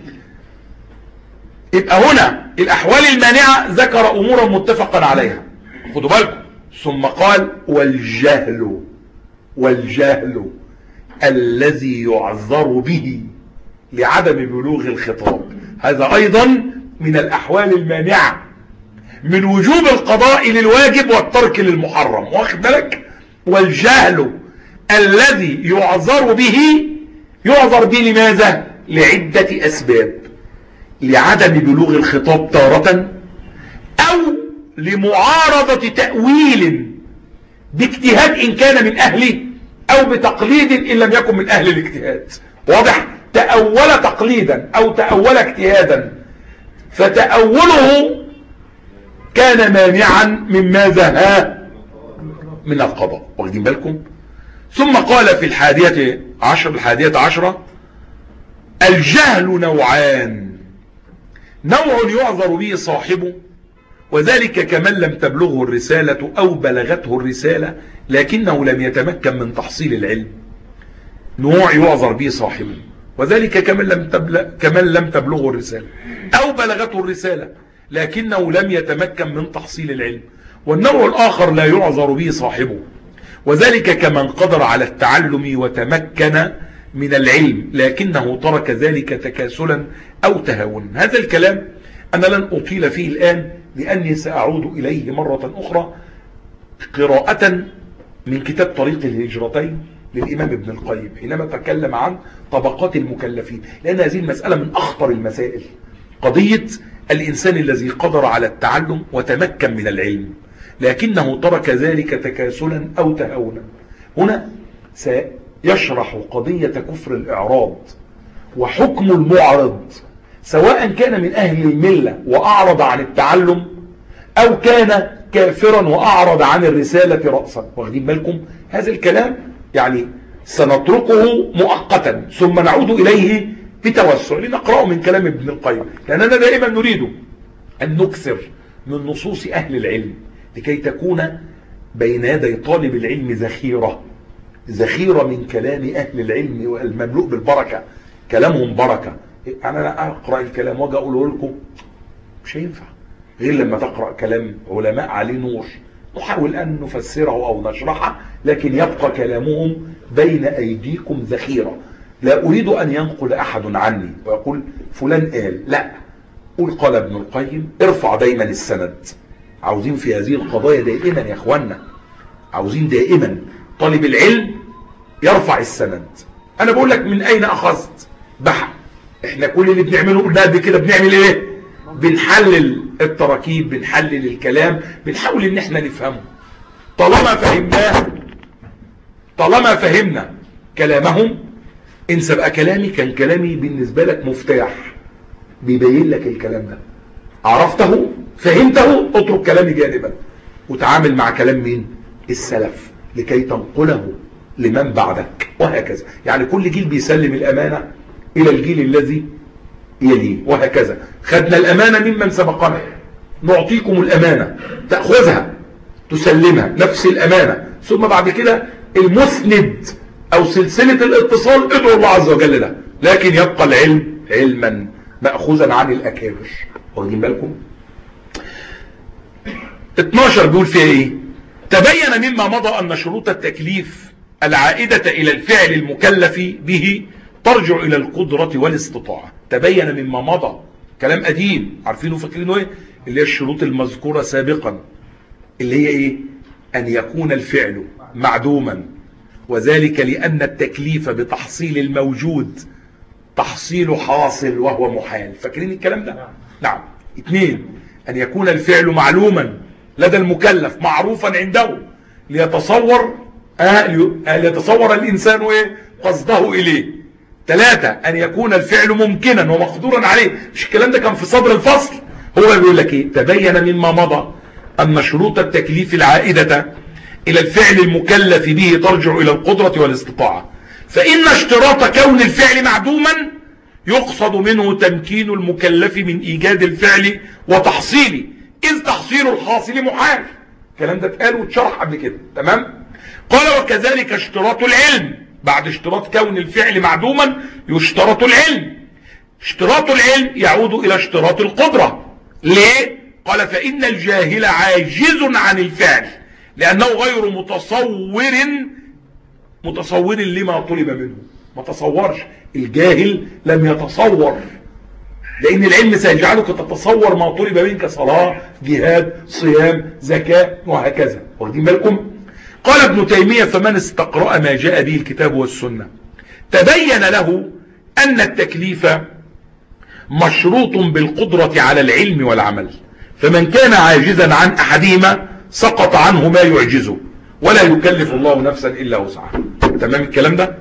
يبقى هنا الأحوال المانعة ذكر أمورا متفقا عليها، خدوا بالكم، ثم قال والجهل، والجهل الذي يعذر به لعدم بلوغ الخطاب، هذا أيضا من الأحوال المانعة من وجوب القضاء للواجب والترك للمحرم. واخد بالك؟ والجهل الذي يعذر به، يعذر به لماذا؟ لعدة أسباب: لعدم بلوغ الخطاب تارة، أو لمعارضة تأويل باجتهاد إن كان من أهله، أو بتقليد إن لم يكن من أهل الاجتهاد. واضح؟ تأول تقليدا أو تأول اجتهادا، فتأوله كان مانعا من ماذا؟ ها؟ من القضاء. واخدين بالكم؟ ثم قال في الحادية عشر الحادية عشرة: الجهل نوعان: نوع يعذر به صاحبه، وذلك كمن لم تبلغه الرسالة أو بلغته الرسالة لكنه لم يتمكن من تحصيل العلم. نوع يعذر به صاحبه، وذلك كمن لم تبلغ كمن لم تبلغه الرسالة أو بلغته الرسالة لكنه لم يتمكن من تحصيل العلم. والنوع الآخر لا يعذر به صاحبه، وذلك كمن قدر على التعلم وتمكن من العلم لكنه ترك ذلك تكاسلا أو تهاونا. هذا الكلام أنا لن أطيل فيه الآن لأني سأعود إليه مرة أخرى قراءة من كتاب طريق الهجرتين للإمام ابن القيم حينما تكلم عن طبقات المكلفين، لأن هذه المسألة من أخطر المسائل، قضية الإنسان الذي قدر على التعلم وتمكن من العلم لكنه ترك ذلك تكاسلا أو تهاونا. هنا سيشرح قضية كفر الإعراض وحكم المعرض، سواء كان من أهل الملة وأعرض عن التعلم أو كان كافرا وأعرض عن الرسالة رأسا. واخدين بالكم هذا الكلام؟ يعني سنتركه مؤقتا ثم نعود إليه بتوسع لنقرأه من كلام ابن القيم، لأننا دائما نريد أن نكثر من نصوص أهل العلم لكي تكون بين يدي طالب العلم ذخيرة ذخيرة من كلام أهل العلم والمملوء بالبركة، كلامهم بركة. أنا أقرأ الكلام واجي أقوله لكم مش هينفع غير لما تقرأ كلام علماء عليه نور، نحاول أن نفسره أو نشرحه، لكن يبقى كلامهم بين أيديكم ذخيرة. لا أريد أن ينقل أحد عني ويقول فلان قال، لا، قول قال ابن القيم، ارفع دائما السند. عاوزين في هذه القضايا دائما يا اخوانا، عاوزين دائما طالب العلم يرفع السند. انا بقول لك من اين اخذت بحث، احنا كل اللي بنعمله قلنا قبل كده بنعمل ايه؟ بنحلل التراكيب، بنحلل الكلام، بنحاول ان احنا نفهمه. طالما فهمناه طالما فهمنا كلامهم انسى بقى كلامي، كان كلامي بالنسبة لك مفتاح بيبين لك الكلام ده، عرفته فهمته اترك كلامي جانبا وتعامل مع كلام مين؟ السلف، لكي تنقله لمن بعدك، وهكذا. يعني كل جيل بيسلم الأمانة إلى الجيل الذي يليه، وهكذا. خدنا الأمانة ممن سبقنا، نعطيكم الأمانة تأخذها تسلمها نفس الأمانة، ثم بعد كده المسند أو سلسلة الاتصال ادعو الله عز وجل له، لكن يبقى العلم علما مأخوذا عن الأكابر. واخدين بالكم؟ اتناشر بيقول فيها ايه؟ تبين مما مضى أن شروط التكليف العائدة إلى الفعل المكلف به ترجع إلى القدرة والاستطاعة. تبين مما مضى، كلام قديم عارفينه فاكرينه ايه؟ اللي هي الشروط المذكورة سابقا، اللي هي ايه؟ أن يكون الفعل معدوما، وذلك لأن التكليف بتحصيل الموجود تحصيل حاصل وهو محال. فاكرين الكلام ده؟ نعم. اثنين، أن يكون الفعل معلوما لدى المكلف معروفا عنده ليتصور آه ليتصور الإنسان إيه؟ قصده إليه. ثلاثة، أن يكون الفعل ممكنا ومقدورا عليه. مش الكلام ده كان في صدر الفصل؟ هو بيقول لك إيه؟ تبين مما مضى أن شروط التكليف العائدة إلى الفعل المكلف به ترجع إلى القدرة والاستطاعة، فإن اشتراط كون الفعل معدوما يقصد منه تمكين المكلف من إيجاد الفعل وتحصيله، إذ تحصيل الحاصل محال. الكلام ده اتقال واتشرح قبل كده، تمام؟ قال وكذلك اشتراط العلم، بعد اشتراط كون الفعل معدوما يشترط العلم. اشتراط العلم يعود إلى اشتراط القدرة. ليه؟ قال فإن الجاهل عاجز عن الفعل لأنه غير متصور متصور لما طلب منه. ما تصورش، الجاهل لم يتصور، لأن العلم سيجعلك تتصور ما طلب منك، صلاة، جهاد، صيام، زكاة، وهكذا. واخدين بالكم؟ قال ابن تيمية فمن استقرأ ما جاء به الكتاب والسنة تبين له أن التكليف مشروط بالقدرة على العلم والعمل، فمن كان عاجزا عن أحدهما سقط عنه ما يعجزه، ولا يكلف الله نفسا إلا وسعها. تمام الكلام ده؟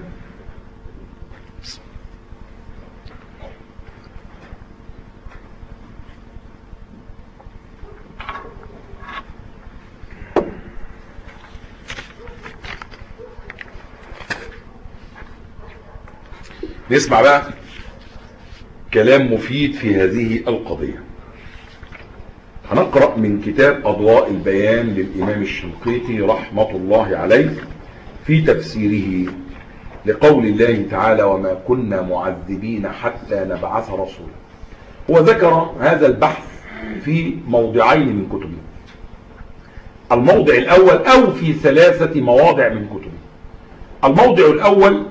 نسمع بقى كلام مفيد في هذه القضية. هنقرأ من كتاب أضواء البيان للإمام الشنقيطي رحمة الله عليه في تفسيره لقول الله تعالى وما كنا معذبين حتى نبعث رسولا. وذكر هذا البحث في موضعين من كتبه، الموضع الأول أو في ثلاثة مواضع من كتبه. الموضع الأول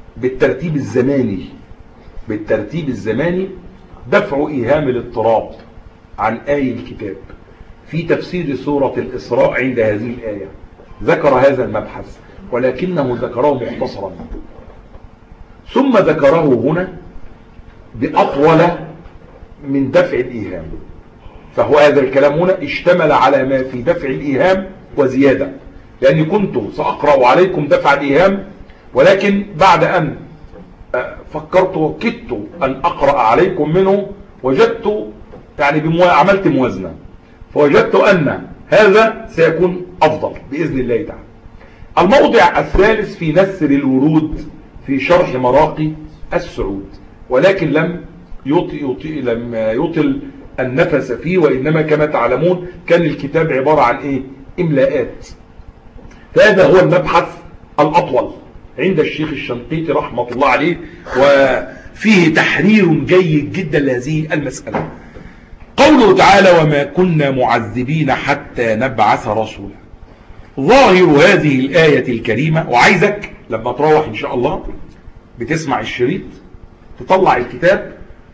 بالترتيب الزماني، بالترتيب الزماني دفع إيهام الاضطراب عن آي الكتاب في تفسير سورة الإسراء عند هذه الآية ذكر هذا المبحث، ولكنه ذكره مختصرا، ثم ذكره هنا بأطول من دفع الإيهام. فهو هذا الكلام هنا اشتمل على ما في دفع الإيهام وزيادة، لأني كنت سأقرأ عليكم دفع الإيهام، ولكن بعد أن فكرت وكدت أن أقرأ عليكم منه وجدت يعني بمو... عملت موازنة، فوجدت أن هذا سيكون أفضل بإذن الله تعالى. الموضع الثالث في نسر الورود في شرح مراقي السعود، ولكن لم يطل, يطل... لم يطل النفس فيه، وإنما كما تعلمون كان الكتاب عبارة عن إيه؟ إملاءات. فهذا هو المبحث الأطول عند الشيخ الشنقيطي رحمة الله عليه، وفيه تحرير جيد جدا لهذه المسألة. قوله تعالى وما كنا معذبين حتى نبعث رسولا. ظاهر هذه الآية الكريمة، وعايزك لما تروح إن شاء الله بتسمع الشريط تطلع الكتاب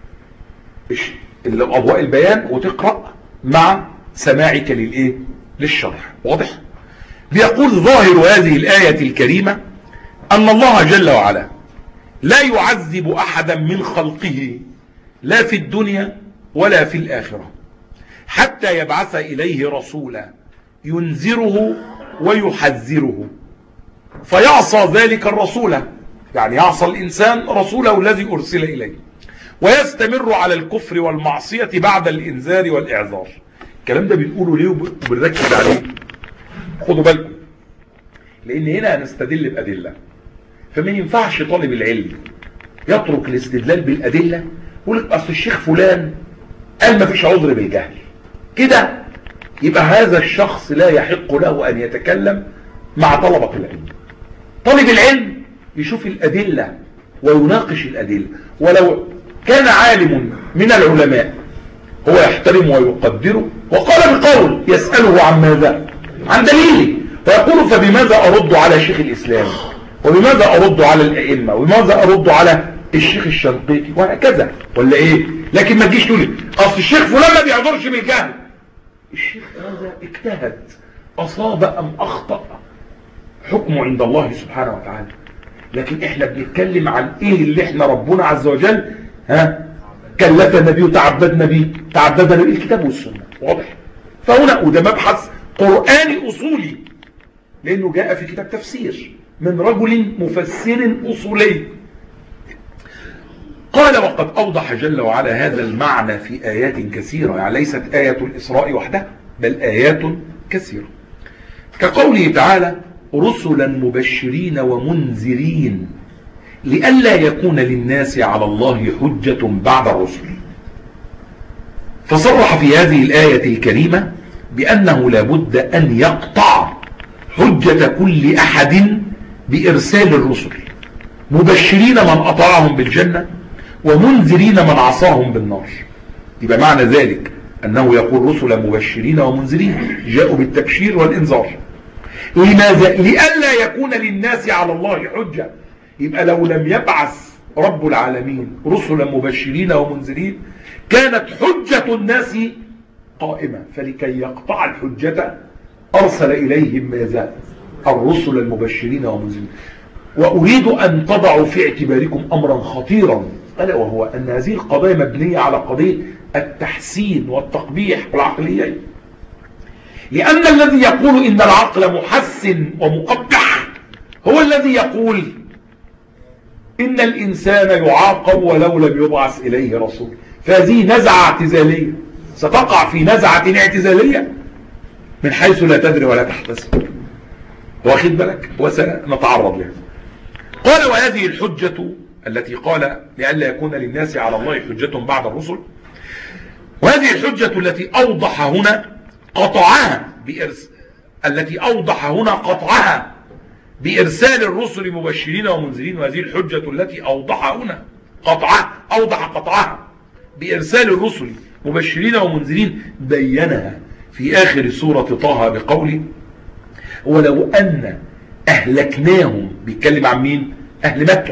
أضواء البيان وتقرأ مع سماعك للإيه؟ للشرح. واضح؟ بيقول ظاهر هذه الآية الكريمة أن الله جل وعلا لا يعذب أحدا من خلقه لا في الدنيا ولا في الآخرة حتى يبعث إليه رسولا ينذره ويحذره فيعصى ذلك الرسول، يعني يعصى الإنسان رسوله الذي أرسل إليه، ويستمر على الكفر والمعصية بعد الإنذار والإعذار. الكلام ده بنقوله ليه وبنركز عليه؟ خدوا بالكم، لأن هنا هنستدل بأدلة، فما ينفعش طالب العلم يترك الاستدلال بالأدلة يقول لك أصل الشيخ فلان قال ما فيش عذر بالجهل كده، يبقى هذا الشخص لا يحق له أن يتكلم مع طلبة العلم. طالب العلم يشوف الأدلة ويناقش الأدلة، ولو كان عالم من العلماء هو يحترم ويقدره وقال بقول يسأله عن ماذا؟ عن دليله، ويقول فبماذا أرد على شيخ الإسلام، وبماذا أرد على الأئمة، وبماذا أرد على الشيخ الشنقيطي، وهكذا، ولا إيه؟ لكن ما تجيش تقولي أصل الشيخ فلان ما بيعذرش بالجهل. الشيخ هذا اجتهد، أصاب أم أخطأ حكمه عند الله سبحانه وتعالى، لكن إحنا بنتكلم عن إيه اللي إحنا ربنا عز وجل ها كلفنا بيه وتعبدنا بيه، تعبدنا بيه الكتاب والسنة. واضح؟ فهنا وده مبحث قرآني أصولي، لأنه جاء في كتاب تفسير من رجل مفسر أصولي. قال وقد أوضح جل وعلا هذا المعنى في آيات كثيرة، يعني ليست آية الإسراء وحدها بل آيات كثيرة، كقوله تعالى رسلا مبشرين ومنذرين لئلا يكون للناس على الله حجة بعد الرسل. فصرح في هذه الآية الكريمة بأنه لابد أن يقطع حجة كل أحد بإرسال الرسل، مبشرين من أطاعهم بالجنة ومنذرين من عصاهم بالنار. يبقى معنى ذلك أنه يقول رسلا مبشرين ومنذرين جاءوا بالتبشير والإنذار. لماذا؟ لئلا يكون للناس على الله حجة. يبقى لو لم يبعث رب العالمين رسلا مبشرين ومنذرين كانت حجة الناس قائمة، فلكي يقطع الحجة أرسل إليهم ماذا؟ الرسل المبشرين ومنذرين. وأريد أن تضعوا في اعتباركم أمرا خطيرا، ألا وهو أن هذه القضايا مبنية على قضية التحسين والتقبيح والعقليين، لأن الذي يقول إن العقل محسن ومقبح هو الذي يقول إن الإنسان يعاقب ولو لم يبعث إليه رسول. فهذه نزعة اعتزالية، ستقع في نزعة اعتزالية من حيث لا تدري ولا تحتسب. واخد بالك؟ وسنتعرض لها. قال وهذه الحجة التي قال لئلا يكون للناس على الله حجة بعد الرسل، وهذه الحجة التي أوضح هنا قطعها بإرس التي أوضح هنا قطعها بإرسال الرسل مبشرين ومنذرين، وهذه الحجة التي أوضح هنا قطعها أوضح قطعها بإرسال الرسل مبشرين ومنذرين بينها في آخر سورة طه بقوله ولو أن أهلكناهم، بيتكلم عن مين؟ أهل مكة.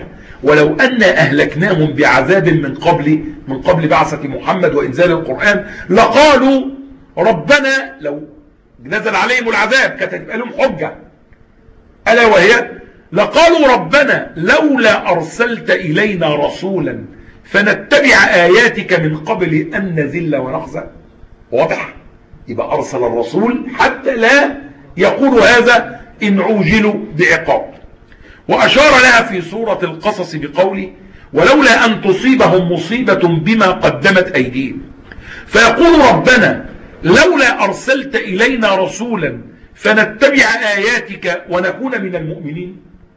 ولو أن أهلكناهم بعذاب من قبل من قبل بعثة محمد وإنزال القرآن لقالوا ربنا، لو نزل عليهم العذاب كانت هتبقى لهم حجة، ألا وهي لقالوا ربنا لولا أرسلت إلينا رسولا فنتبع آياتك من قبل أن نذل ونخزى. واضح؟ يبقى أرسل الرسول حتى لا يقول هذا إن عوجلوا بعقاب. وأشار لها في سورة القصص بقوله ولولا أن تصيبهم مصيبة بما قدمت أيديهم فيقول ربنا لولا أرسلت إلينا رسولا فنتبع آياتك ونكون من المؤمنين.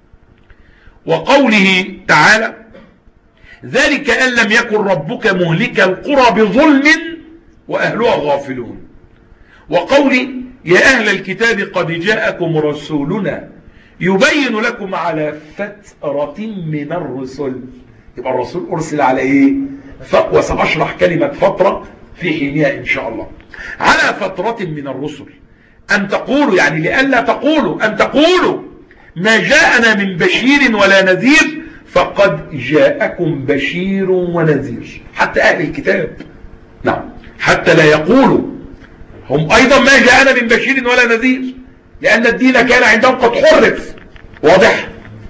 وقوله تعالى ذلك أن لم يكن ربك مهلك القرى بظلم وأهلها غافلون. وقوله يا أهل الكتاب قد جاءكم رسولنا يبين لكم على فترة من الرسل. يبقى الرسول أرسل على إيه؟ وسأشرح كلمة فترة في حينها إن شاء الله. على فترة من الرسل، أن تقولوا يعني لألا تقولوا أن تقولوا ما جاءنا من بشير ولا نذير فقد جاءكم بشير ونذير. حتى أهل الكتاب نعم حتى لا يقولوا هم أيضا ما جاءنا من بشير ولا نذير، لأن الدين كان عندهم قد حرف. واضح؟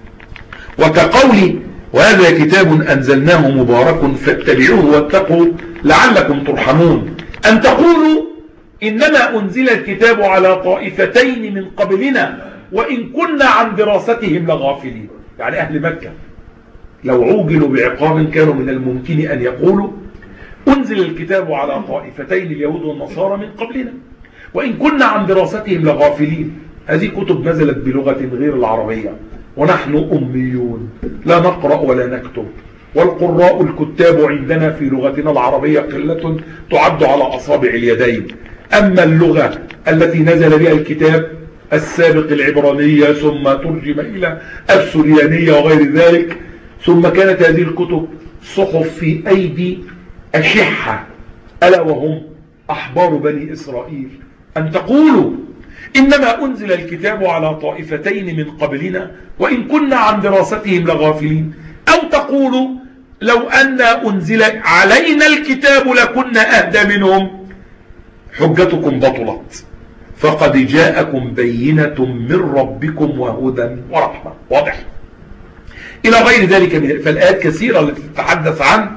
وكقولي وهذا كتاب أنزلناه مبارك فاتبعوه واتقوا لعلكم ترحمون. أن تقولوا إنما أنزل الكتاب على طائفتين من قبلنا وإن كنا عن دراستهم لغافلين. يعني أهل مكة لو عوجلوا بعقاب كانوا من الممكن أن يقولوا أنزل الكتاب على طائفتين اليهود والنصارى من قبلنا وإن كنا عن دراستهم لغافلين. هذه كتب نزلت بلغة غير العربية ونحن أميون لا نقرأ ولا نكتب، والقراء الكتاب عندنا في لغتنا العربية قلة تعد على أصابع اليدين. أما اللغة التي نزل بها الكتاب السابق العبرانية ثم ترجم إلى السريانية وغير ذلك، ثم كانت هذه الكتب صحف في أيدي أشحة ألا وهم أحبار بني إسرائيل. أن تقولوا إنما أنزل الكتاب على طائفتين من قبلنا وإن كنا عن دراستهم لغافلين، أو تقولوا لو أن أنزل علينا الكتاب لكنا أهدى منهم. حجتكم بطلت فقد جاءكم بينة من ربكم وهدى ورحمة. واضح؟ إلى غير ذلك فالآيات كثيرة التي تتحدث عن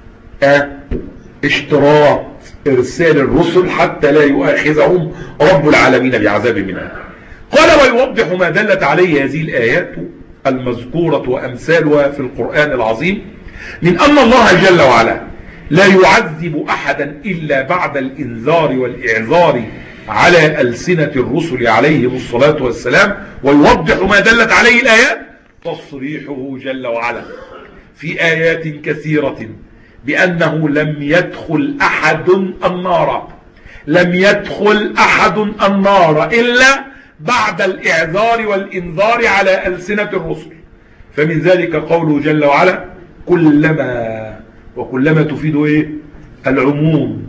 اشتراط إرسال الرسل حتى لا يؤاخذهم رب العالمين بعذاب منها. قال ويوضح ما دلت عليه هذه الآيات المذكورة وأمثالها في القرآن العظيم من أن الله جل وعلا لا يعذب أحدا إلا بعد الإنذار والإعذار على ألسنة الرسل عليهم الصلاة والسلام. ويوضح ما دلت عليه الآيات تصريحه جل وعلا في آيات كثيرة بأنه لم يدخل أحد النار لم يدخل أحد النار إلا بعد الإعذار والإنذار على ألسنة الرسل. فمن ذلك قوله جل وعلا كلما، وكلما تفيد إيه؟ العموم.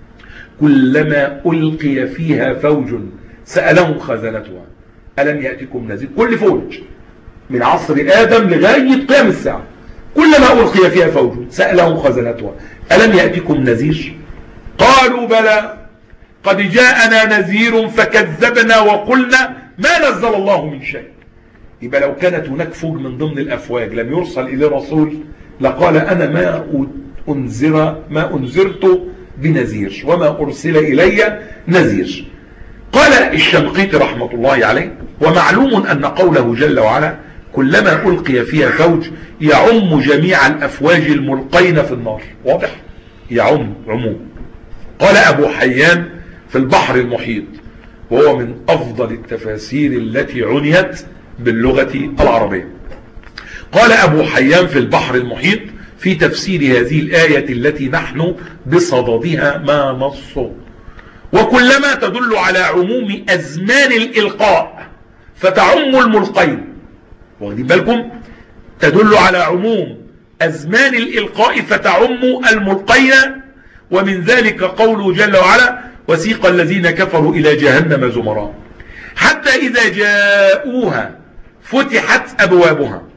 كلما ألقي فيها فوج سألهم خزنتها ألم يأتكم نذير. كل فوج من عصر آدم لغاية قيام الساعة كلما ألقي فيها فوج سألهم خزنتها ألم يأتكم نذير قالوا بلى قد جاءنا نذير فكذبنا وقلنا ما نزل الله من شيء. يبقى لو كانت هناك فوج من ضمن الأفواج لم يرسل إليه رسول لقال أنا ما أنذر ما أنذرت بنذير وما أرسل إلي نذير. قال الشنقيطي رحمة الله عليه ومعلوم أن قوله جل وعلا كلما ألقي فيها فوج يعم جميع الأفواج الملقين في النار. واضح؟ يعم عموم. قال أبو حيان في البحر المحيط وهو من أفضل التفاسير التي عنيت باللغة العربية. قال أبو حيان في البحر المحيط في تفسير هذه الآية التي نحن بصددها ما نصه وكلما تدل على عموم أزمان الإلقاء فتعم الملقين. واخدين بالكم؟ تدل على عموم أزمان الإلقاء فتعم الملقين. ومن ذلك قوله جل وعلا وسيق الذين كفروا إلى جهنم زمرا حتى إذا جاءوها فتحت أبوابها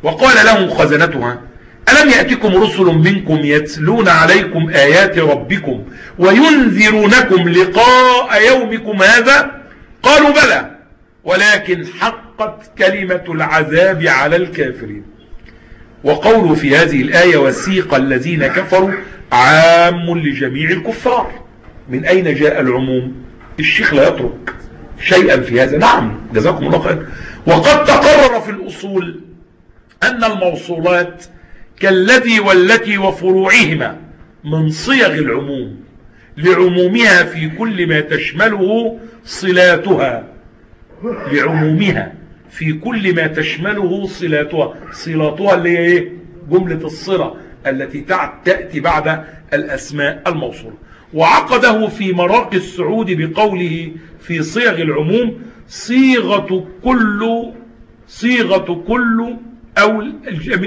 وقال لهم خزنتها ألم يأتكم رسل منكم يتلون عليكم آيات ربكم وينذرونكم لقاء يومكم هذا؟ قالوا بلى ولكن حقت كلمة العذاب على الكافرين. وقوله في هذه الآية وسيق الذين كفروا عام لجميع الكفار. من أين جاء العموم؟ الشيخ لا يترك شيئا في هذا. نعم جزاكم الله خير. وقد تقرر في الأصول أن الموصولات كالذي والتي وفروعهما من صيغ العموم لعمومها في كل ما تشمله صلاتها لعمومها في كل ما تشمله صلاتها صلاتها اللي هي ايه؟ جملة الصلة التي تأتي بعد الأسماء الموصولة. وعقده في مراقي السعود بقوله في صيغ العموم صيغة كل صيغة كل أو الجميع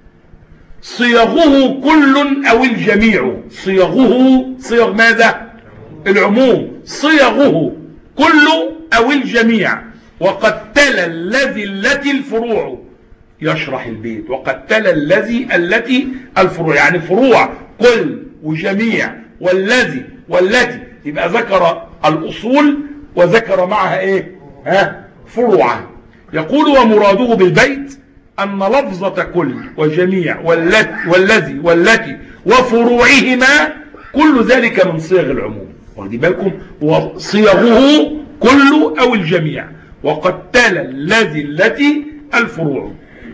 صيغه كل أو الجميع صيغه صيغ ماذا؟ العموم صيغه كل أو الجميع. وقد تلا الذي التي الفروع يشرح البيت وقد تلا الذي التي الفروع يعني فروع كل وجميع والذي والتي يبقى ذكر الأصول وذكر معها ايه؟ ها فروعها. يقول ومراده بالبيت أن لفظة كل وجميع والتي والذي والتي وفروعهما كل ذلك من صيغ العموم. واخدين بالكم؟ وصيغه كل أو الجميع وقد تلا الذي التي الفروع.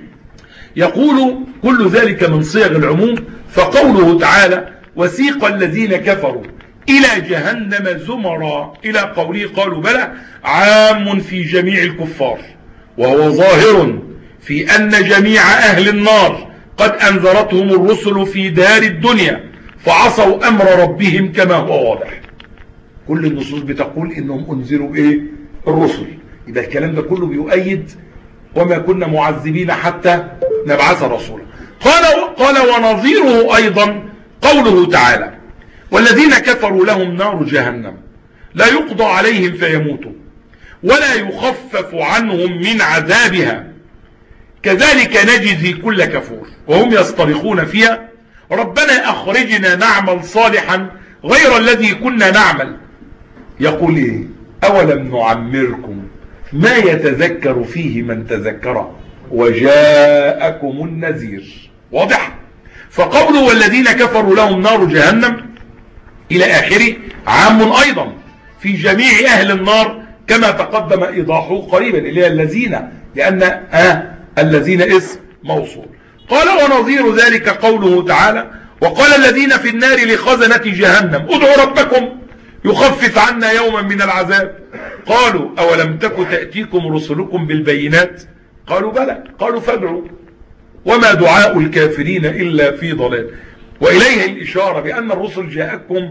يقول كل ذلك من صيغ العموم. فقوله تعالى وسيق الذين كفروا إلى جهنم زمرا إلى قوله قالوا بلى عام في جميع الكفار وهو ظاهر في أن جميع أهل النار قد أنذرتهم الرسل في دار الدنيا فعصوا أمر ربهم كما هو واضح. كل النصوص بتقول إنهم أنذروا إيه؟ الرسل. يبقى الكلام ده كله بيؤيد وما كنا معذبين حتى نبعث رسولا. قال قال ونظيره أيضا قوله تعالى والذين كفروا لهم نار جهنم لا يقضى عليهم فيموتوا ولا يخفف عنهم من عذابها كذلك نجزي كل كفور وهم يصطرخون فيها ربنا أخرجنا نعمل صالحا غير الذي كنا نعمل. يقول إيه؟ أولم نعمركم ما يتذكر فيه من تذكر وجاءكم النذير. واضح؟ فقوله والذين كفروا لهم نار جهنم إلى آخره عام أيضا في جميع أهل النار كما تقدم إيضاحه قريبا اللي هي الذين لأن آه الذين اسم موصول. قال ونظير ذلك قوله تعالى وقال الذين في النار لخزنة جهنم ادعوا ربكم يخفف عنا يوما من العذاب قالوا أولم تك تأتيكم رسلكم بالبينات قالوا بلى قالوا فادعوا وما دعاء الكافرين إلا في ضلال. وإليه الإشارة بأن الرسل جاءكم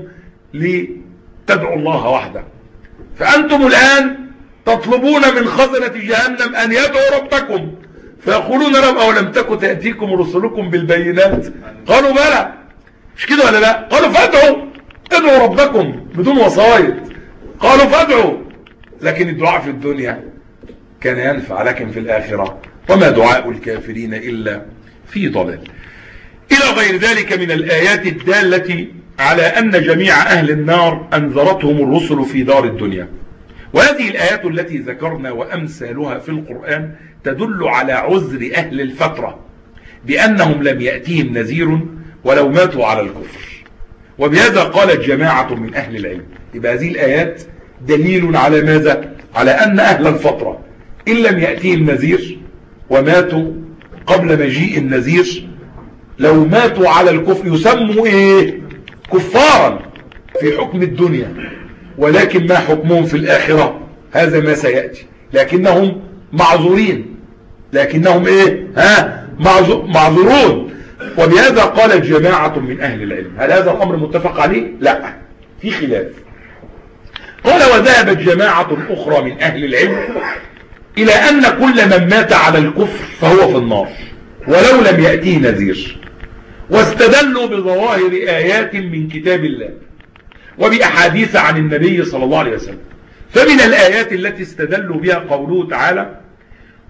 لتدعوا الله وحده فأنتم الآن تطلبون من خزنة جهنم أن يدعوا ربكم فيقولون لهم أولم تك تأتيكم رسلكم بالبينات قالوا بلى مش كده ولا لا؟ قالوا فادعوا ادعوا ربكم بدون وسائط قالوا فادعوا. لكن الدعاء في الدنيا كان ينفع لكن في الآخرة وما دعاء الكافرين إلا في ضلال. إلى غير ذلك من الآيات الدالة على أن جميع أهل النار أنذرتهم الرسل في دار الدنيا. وهذه الآيات التي ذكرنا وأمثالها في القرآن تدل على عذر أهل الفترة بأنهم لم يأتيهم نذير ولو ماتوا على الكفر. وبهذا قالت جماعة من أهل العلم. يبقى هذه الآيات دليل على ماذا؟ على أن أهل الفترة إن لم يأتيهم نذير وماتوا قبل مجيء النذير لو ماتوا على الكفر يسموا إيه؟ كفارا في حكم الدنيا ولكن ما حكمهم في الآخرة هذا ما سيأتي. لكنهم معذورين لكنهم إيه؟ ها؟ معذورون. وبهذا قالت جماعة من أهل العلم. هل هذا الأمر متفق عليه؟ لا في خلاف. قال وذهبت جماعة أخرى من أهل العلم إلى أن كل من مات على الكفر فهو في النار ولو لم يأتيه نذير واستدلوا بظواهر آيات من كتاب الله وبأحاديث عن النبي صلى الله عليه وسلم. فمن الآيات التي استدلوا بها قوله تعالى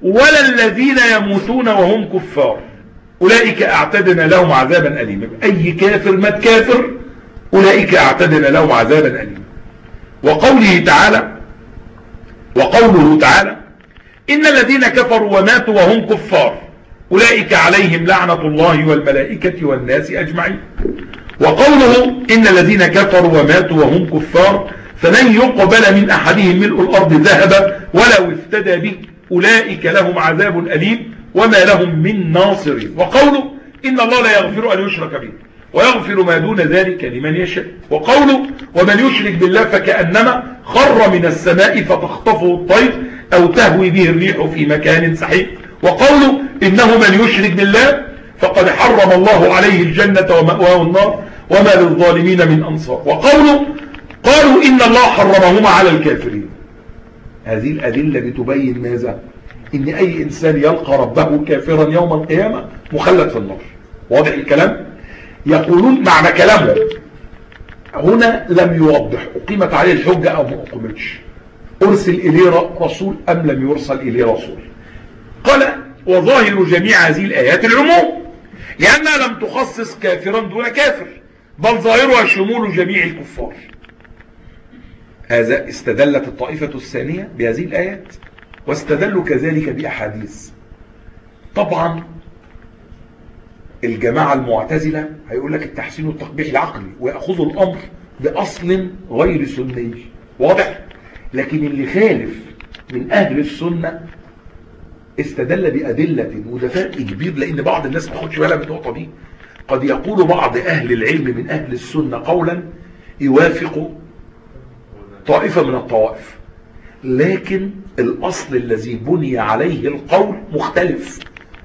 ولا الذين يموتون وهم كفار أولئك أعتدنا لهم عذابا أليما. أي كافر مات كافر أولئك أعتدنا لهم عذابا أليما. وقوله تعالى وقوله تعالى إن الذين كفروا وماتوا وهم كفار أولئك عليهم لعنة الله والملائكة والناس أجمعين. وقوله إن الذين كفروا وماتوا وهم كفار فلن يقبل من أحدهم ملء الأرض ذهبا ولو افتدى به أولئك لهم عذاب أليم وما لهم من ناصرين. وقوله إن الله لا يغفر أن يشرك به ويغفر ما دون ذلك لمن يشاء. وقوله ومن يشرك بالله فكأنما خر من السماء فتخطفه الطير أو تهوي به الريح في مكان سحيق. وقوله إنه من يشرك بالله فقد حرم الله عليه الجنة ومأواه النار وما للظالمين من أنصار. وقوله قالوا إن الله حرمهما على الكافرين. هذه الأدلة بتبين ماذا؟ إن أي إنسان يلقى ربه كافرا يوم القيامة مخلد في النار. واضح الكلام؟ يقولون معنى كلامه هنا لم يوضح أقيمت عليه الحجة أو ما أقيمتش، أرسل إليه رسول أم لم يرسل إليه رسول. قال وظاهر جميع هذه الآيات العموم لأنها لم تخصص كافرا دون كافر بل ظاهرها شمول جميع الكفار. هذا استدلت الطائفة الثانية بهذه الآيات واستدلوا كذلك بأحاديث. طبعا الجماعة المعتزلة هيقول لك التحسين والتقبيح العقلي ويأخذوا الأمر بأصل غير سني. واضح؟ لكن اللي خالف من أهل السنة استدل بأدلة وده فرق كبير، لأن بعض الناس ما تاخدش بالها من النقطة دي. قد يقول بعض أهل العلم من أهل السنة قولا يوافق طائفة من الطوائف، لكن الأصل الذي بني عليه القول مختلف.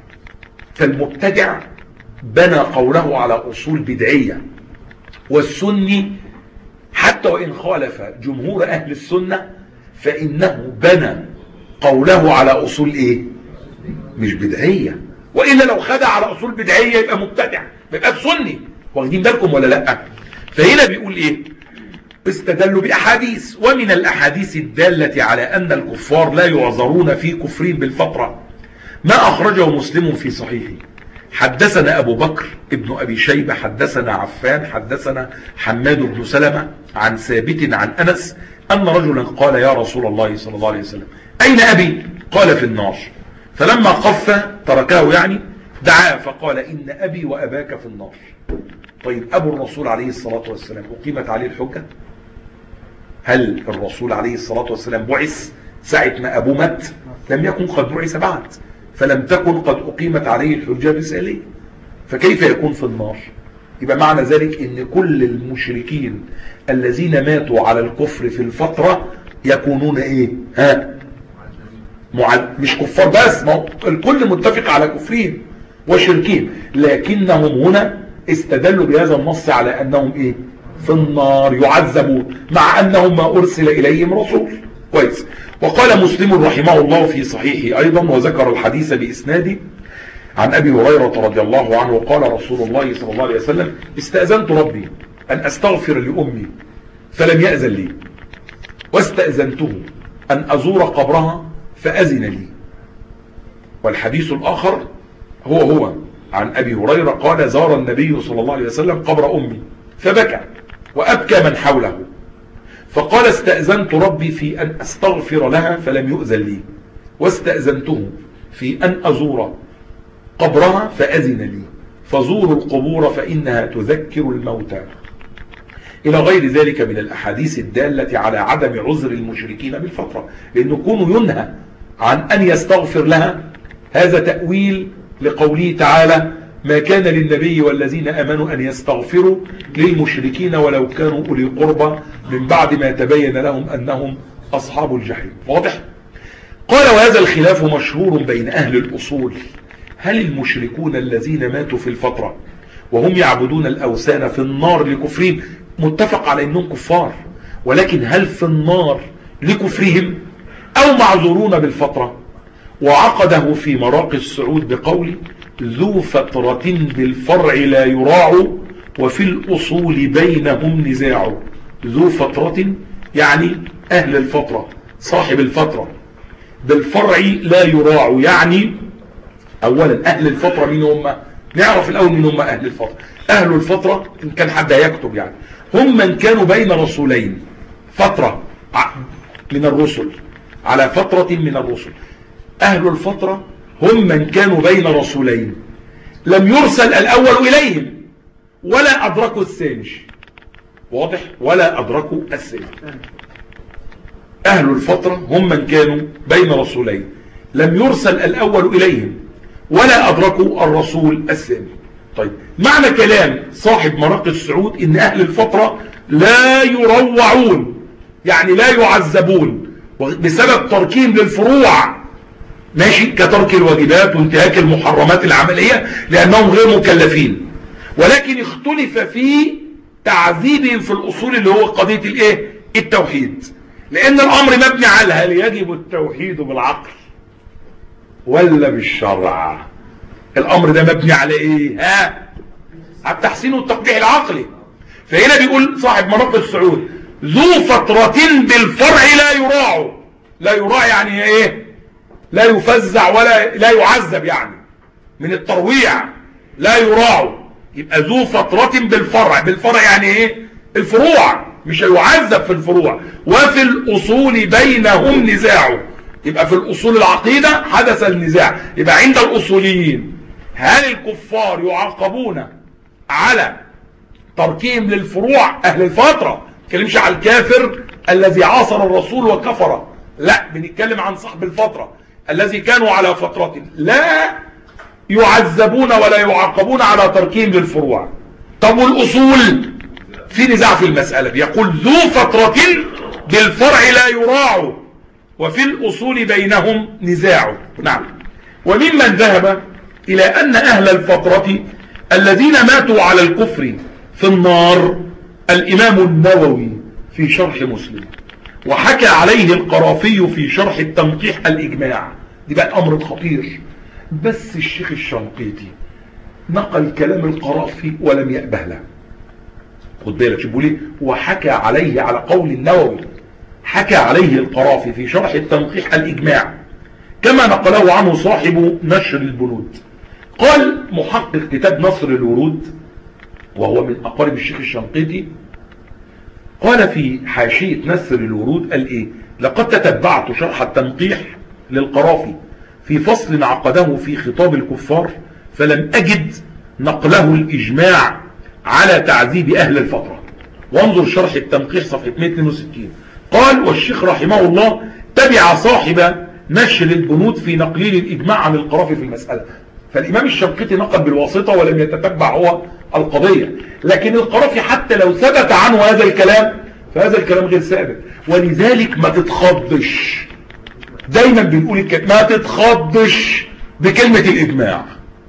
فالمبتدع بنى قوله على أصول بدعية، والسني حتى وإن خالف جمهور أهل السنة فإنه بنى قوله على أصول إيه؟ مش بدعية، وإلا لو خدع على أصول بدعية يبقى مبتدع، يبقى سني. واخدين بالكم ولا لأ؟ فهنا بيقول إيه؟ استدلوا بأحاديث، ومن الأحاديث الدالة على أن الكفار لا يعذرون في كفرهم بالفترة ما أخرجه مسلم في صحيحه. حدثنا أبو بكر ابن أبي شيبة حدثنا عفان حدثنا حماد بن سلمة عن ثابت عن أنس أن رجلا قال يا رسول الله صلى الله عليه وسلم أين أبي؟ قال في النار. فلما قف تركه يعني دعا فقال إن أبي وأباك في النار. طيب أبو الرسول عليه الصلاة والسلام أقيمت عليه الحجة؟ هل الرسول عليه الصلاة والسلام بعث ساعة ما أبوه مات؟ لم يكن قد بعث بعد، فلم تكن قد أقيمت عليه الحجة الرسالية، فكيف يكون في النار؟ يبقى معنى ذلك ان كل المشركين الذين ماتوا على الكفر في الفترة يكونون ايه؟ ها؟ معل... مش كفار بس، ما الكل متفق على كفرين وشركين، لكنهم هنا استدلوا بهذا النص على انهم ايه؟ في النار يعذبون مع انهم ما ارسل اليهم رسول. كويس. وقال مسلم رحمه الله في صحيحه ايضا وذكر الحديث باسناده عن ابي هريرة رضي الله عنه قال رسول الله صلى الله عليه وسلم استأذنت ربي ان استغفر لامي فلم يأذن لي، واستأذنته ان ازور قبرها فأذن لي. والحديث الاخر هو هو عن ابي هريرة قال زار النبي صلى الله عليه وسلم قبر امي فبكى وابكى من حوله، فقال استأذنت ربي في ان استغفر لها فلم يؤذن لي، واستأذنته في ان ازور قبرها فأذن لي، فزوروا القبور فإنها تذكر الموتى، إلى غير ذلك من الأحاديث الدالة على عدم عذر المشركين بالفترة، لأنه كونه ينهى عن أن يستغفر لها هذا تأويل لقوله تعالى ما كان للنبي والذين آمنوا أن يستغفروا للمشركين ولو كانوا أولي قربى من بعد ما تبين لهم أنهم أصحاب الجحيم. واضح؟ قال وهذا الخلاف مشهور بين أهل الأصول، هل المشركون الذين ماتوا في الفترة وهم يعبدون الأوثان في النار لكفرهم؟ متفق على أنهم كفار، ولكن هل في النار لكفرهم أو معذورون بالفترة؟ وعقده في مراقي السعود بقول ذو فترة بالفرع لا يراع وفي الأصول بينهم نزاع. ذو فترة يعني أهل الفترة، صاحب الفترة، بالفرع لا يراع. يعني اولا اهل الفترة مين هم؟ نعرف الاول مين هم اهل الفترة. اهل الفترة ان كان حد يكتب يعني هم من كانوا بين رسولين، فترة من الرسل على فترة من الرسل. اهل الفترة هم من كانوا بين رسولين لم يرسل الاول اليهم ولا ادركوا الثاني. واضح؟ ولا ادركوا الثاني. اهل الفترة هم من كانوا بين رسولين لم يرسل الاول اليهم ولا ادركوا الرسول الثاني. طيب معنى كلام صاحب مراقي السعود ان اهل الفترة لا يروعون، يعني لا يعذبون بسبب تركهم للفروع، ماشي، كترك الواجبات وانتهاك المحرمات العملية لانهم غير مكلفين، ولكن اختلف في تعذيبهم في الاصول اللي هو قضية الايه؟ التوحيد. لان الامر مبني على هل يجب التوحيد بالعقل ولا بالشرع؟ الامر ده مبني على ايه؟ ها؟ على التحسين والتقبيح العقلي. فهنا بيقول صاحب مراقي السعود ذو فترة بالفرع لا يراع. لا يراع يعني ايه؟ لا يفزع ولا لا يعذب، يعني من الترويع لا يراع. يبقى ذو فترة بالفرع، بالفرع يعني ايه؟ الفروع، مش يعذب في الفروع. وفي الاصول بينهم نزاع. يبقى في الاصول العقيدة حدث النزاع. يبقى عند الاصوليين هل الكفار يعاقبون على تركهم للفروع؟ اهل الفترة ما بنتكلمش على الكافر الذي عاصر الرسول وكفر، لا، بنتكلم عن صاحب الفترة الذي كانوا على فترة لا يعذبون ولا يعاقبون على تركهم للفروع. طب والاصول في نزاع في المسألة، بيقول ذو فترة بالفرع لا يراع وفي الاصول بينهم نزاع. نعم. وممن ذهب الى ان اهل الفترة الذين ماتوا على الكفر في النار الامام النووي في شرح مسلم، وحكى عليه القرافي في شرح التنقيح الاجماع. دي بقى الامر الخطير. بس الشيخ الشنقيطي نقل كلام القرافي ولم يأبه له. خد بالك شوفوا ليه، وحكى عليه على قول النووي، حكى عليه القرافي في شرح التنقيح الاجماع كما نقله عنه صاحب نشر البنود. قال محقق كتاب نصر الورود وهو من اقارب الشيخ الشنقيطي، قال في حاشية نصر الورود قال ايه: لقد تتبعت شرح التنقيح للقرافي في فصل عقده في خطاب الكفار فلم اجد نقله الاجماع على تعذيب اهل الفترة. وانظر شرح التنقيح صفحة مئة واثنين وستين. قال والشيخ رحمه الله تبع صاحب نشر البنود في نقليل الاجماع عن القرافي في المسألة. فالامام الشنقيطي نقل بالواسطة ولم يتتبع هو القضية، لكن القرافي حتى لو ثبت عنه هذا الكلام فهذا الكلام غير ثابت. ولذلك ما تتخضش، دايما بنقول الكلام ما تتخضش بكلمة الاجماع.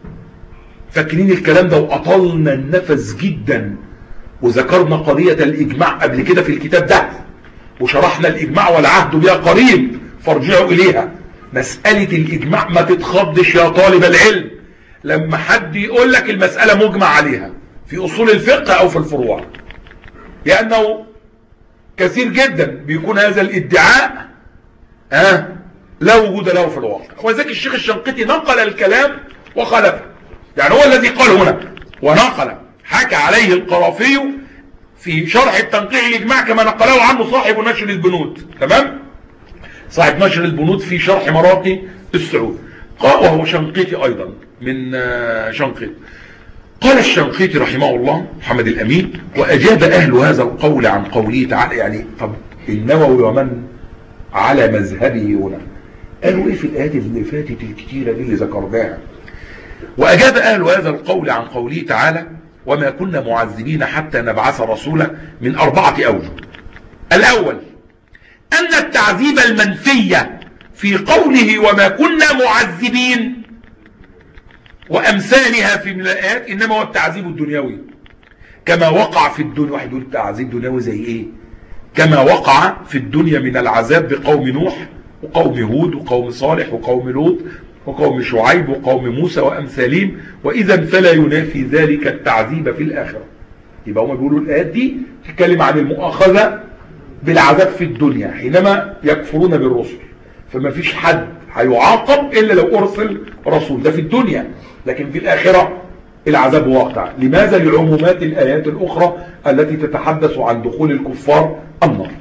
فاكرين الكلام ده وأطلنا النفس جدا، وذكرنا قضية الإجماع قبل كده في الكتاب ده، وشرحنا الإجماع والعهد بها قريب فارجعوا إليها. مسألة الإجماع ما تتخضش يا طالب العلم لما حد يقول لك المسألة مجمع عليها في أصول الفقه أو في الفروع، لأنه كثير جدا بيكون هذا الادعاء آه لا وجود له في الواقع. وذلك الشيخ الشنقيطي نقل الكلام وخلفه، يعني هو الذي قال هنا ونقل حكى عليه القرافي في شرح التنقيح الإجماع كما نقله عنه صاحب نشر البنود. تمام؟ صاحب نشر البنود في شرح مراقي السعود، وهو شنقيطي أيضا من شنقيط. قال الشنقيطي رحمه الله محمد الأمين: وأجاب أهل هذا القول عن قوله تعالى. يعني طب النووي ومن على مذهبه هنا قالوا ايه في الآيات اللي فاتت الكتيرة دي اللي ذكرناها؟ وأجاب أهل هذا القول عن قوله تعالى: وما كنا معذبين حتى نبعث رسولا من أربعة أوجه. الأول أن التعذيب المنفية في قوله وما كنا معذبين وأمثالها في من الآيات إنما هو التعذيب الدنيوي كما وقع في الدنيا. واحد يقول تعذيب دنيوي زي إيه؟ كما وقع في الدنيا من العذاب بقوم نوح وقوم هود وقوم صالح وقوم لوط وقوم شعيب وقوم موسى وأمثالهم، وإذا فلا ينافي ذلك التعذيب في الآخرة. يبقى هم بيقولوا الآيات دي تتكلم عن المؤاخذة بالعذاب في الدنيا حينما يكفرون بالرسل، فما فيش حد هيعاقب إلا لو أرسل رسول، ده في الدنيا. لكن في الآخرة العذاب واقع. لماذا؟ لعمومات الآيات الأخرى التي تتحدث عن دخول الكفار النار.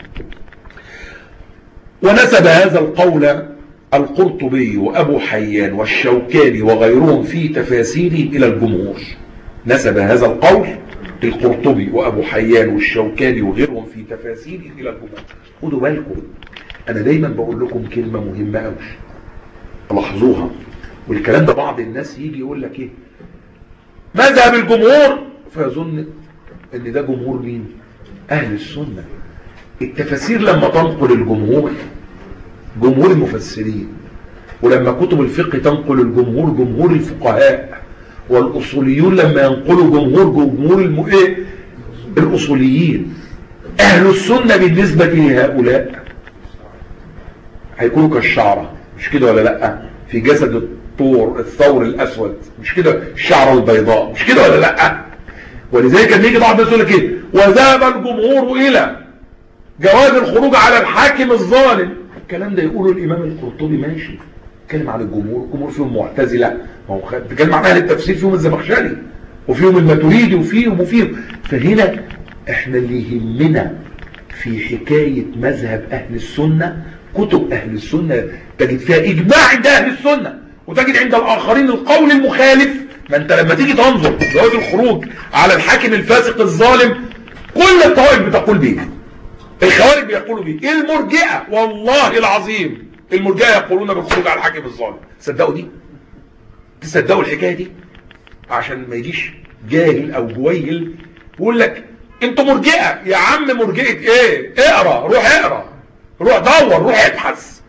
ونسب هذا القول القرطبي وأبو حيان والشوكاني وغيرهم في تفاسيرهم إلى الجمهور. نسب هذا القول القرطبي وأبو حيان والشوكاني وغيرهم في تفاسيرهم إلى الجمهور. خدوا بالكم، أنا دايما بقول لكم كلمة مهمة أوي لاحظوها، والكلام ده بعض الناس يجي يقول لك إيه مذهب الجمهور، فيظن ان ده جمهور مين؟ اهل السنة. التفاسير لما تنقل الجمهور جمهور المفسرين، ولما كتب الفقه تنقل الجمهور جمهور الفقهاء، والاصوليون لما ينقلوا جمهور جمهور المؤيه الاصوليين. اهل السنة بالنسبة لهؤلاء هيكونوا كالشعرة، مش كده ولا لا؟ في جسد الطور الثور الاسود، مش كده؟ الشعرة البيضاء، مش كده ولا لا؟ ولذلك لما يجي بعض الناس يقول لك ايه وذهب الجمهور الى جواز الخروج على الحاكم الظالم، الكلام ده يقوله الامام القرطبي ماشي، اتكلم عن الجمهور. الجمهور فيهم معتزله، ما هو اتكلم عن اهل التفسير فيهم الزمخشري وفيهم الماتريدي وفيهم وفيهم. فهنا احنا اللي يهمنا في حكايه مذهب اهل السنه كتب اهل السنه تجد فيها اجماع عند اهل السنه، وتجد عند الاخرين القول المخالف. ما انت لما تيجي تنظر جواز الخروج على الحاكم الفاسق الظالم كل الطوائف بتقول بيه، الخوارج بيقولوا بيه، المرجئه والله العظيم المرجئه يقولون بالخروج على الحاكم الظالم. تصدقوا دي؟ تصدقوا الحكايه دي؟ عشان ما يجيش جاهل او جويل يقول لك انتوا مرجئه. يا عم مرجئه ايه؟ اقرا، روح اقرا، روح دور، روح ابحث.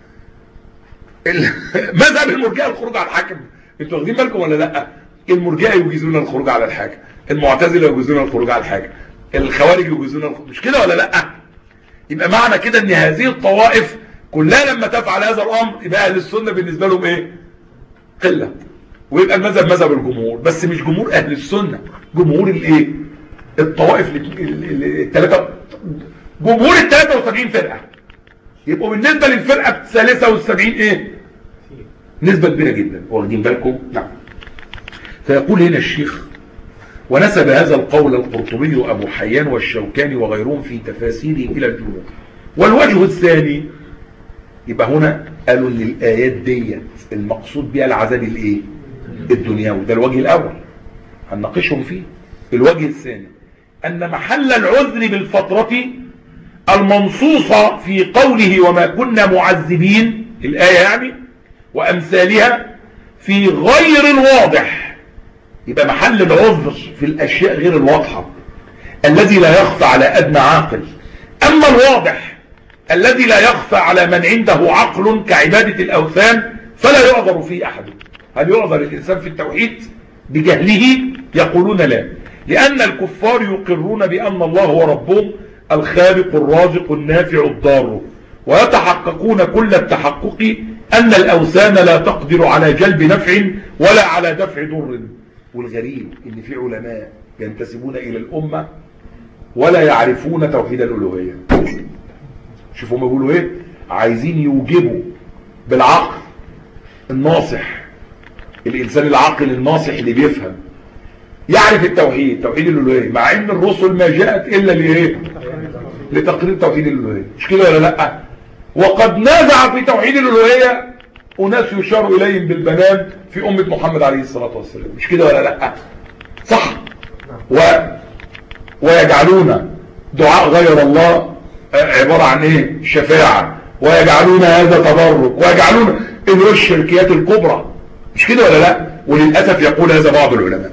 مذهب المرجئه الخروج على الحاكم، انتوا واخدين بالكم ولا لا؟ المرجئه يجيزون الخروج على الحاكم، المعتزله يجيزون الخروج على الحاكم، الخوارج يجيزون الخروج، مش كده ولا لا؟ يبقى معنى كده ان هذه الطوائف كلها لما تفعل هذا الامر يبقى اهل السنه بالنسبه لهم ايه؟ قله. ويبقى المذهب مذهب الجمهور، بس مش جمهور اهل السنه، جمهور الايه؟ الطوائف الثلاثه، جمهور ال ثلاثة وسبعين فرقه. يبقوا بالنسبه للفرقه الثالثه والسبعين ايه؟ نسبه كبيره جدا. واخدين بالكم؟ نعم. فيقول هنا الشيخ ونسب هذا القول القرطبي وأبو حيان والشوكاني وغيرهم في تفاسيرهم إلى الجمهور. والوجه الثاني، يبقى هنا قالوا ان الآيات ديت المقصود بها العذاب الايه؟ الدنيوي، ده الوجه الأول هنناقشهم فيه. الوجه الثاني أن محل العذر بالفترة المنصوصة في قوله وما كنا معذبين، الآية يعني وأمثالها، في غير الواضح. يبقى محل العذر في الأشياء غير الواضحة الذي لا يخفى على أدنى عاقل. أما الواضح الذي لا يخفى على من عنده عقل كعبادة الأوثان فلا يعذر فيه أحد. هل يعذر الإنسان في التوحيد بجهله؟ يقولون لا، لأن الكفار يقرون بأن الله هو ربهم الخالق الرازق النافع الضار، ويتحققون كل التحقق أن الأوثان لا تقدر على جلب نفع ولا على دفع ضر. والغريب ان في علماء ينتسبون الى الامة ولا يعرفون توحيد الالوهية. شوفوا ما بيقولوا ايه؟ عايزين يوجبوا بالعقل الناصح، الانسان العاقل الناصح اللي بيفهم يعرف التوحيد، توحيد الالوهية، مع ان الرسل ما جاءت الا لايه؟ لتقرير توحيد الالوهية، مش كده ولا لا؟ وقد نازع في توحيد الالوهية وناس يشار إليهم بالبنان في أمة محمد عليه الصلاة والسلام، مش كده ولا لا؟ صح. و... ويجعلون دعاء غير الله عبارة عن ايه؟ شفاعة، ويجعلون هذا تبرك، ويجعلون انه الشركيات الكبرى، مش كده ولا لا؟ وللأسف يقول هذا بعض العلماء.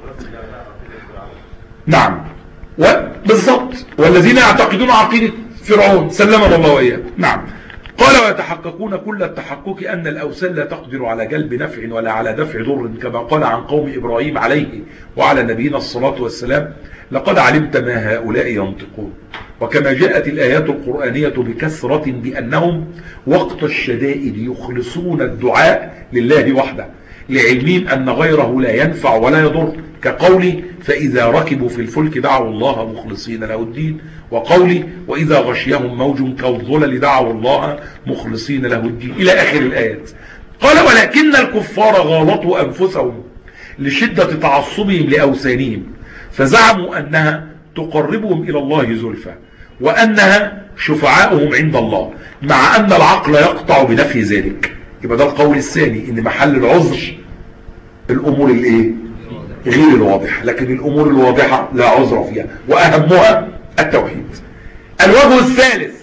نعم بالضبط، والذين يعتقدون عقيدة فرعون سلمنا الله وإياه. نعم. قال ويتحققون كل التحقق أن الأوثان لا تقدر على جلب نفع ولا على دفع ضر، كما قال عن قوم إبراهيم عليه وعلى نبينا الصلاة والسلام لقد علمت ما هؤلاء ينطقون. وكما جاءت الآيات القرآنية بكثرة بأنهم وقت الشدائد يخلصون الدعاء لله وحده، لعلمين أن غيره لا ينفع ولا يضر، كقولي فإذا ركبوا في الفلك دعوا الله مخلصين له الدين، وقولي وإذا غشيهم موج كالظلل دعوا الله مخلصين له الدين إلى آخر الآيات. قال ولكن الكفار غالطوا أنفسهم لشدة تعصبهم لأوثانهم، فزعموا أنها تقربهم إلى الله زلفى وأنها شفعاؤهم عند الله، مع أن العقل يقطع بنفي ذلك. يبقى ده القول الثاني، إن محل العذر الأمور الإيه؟ غير الواضحة، لكن الأمور الواضحة لا عذر فيها، وأهمها التوحيد. الوجه الثالث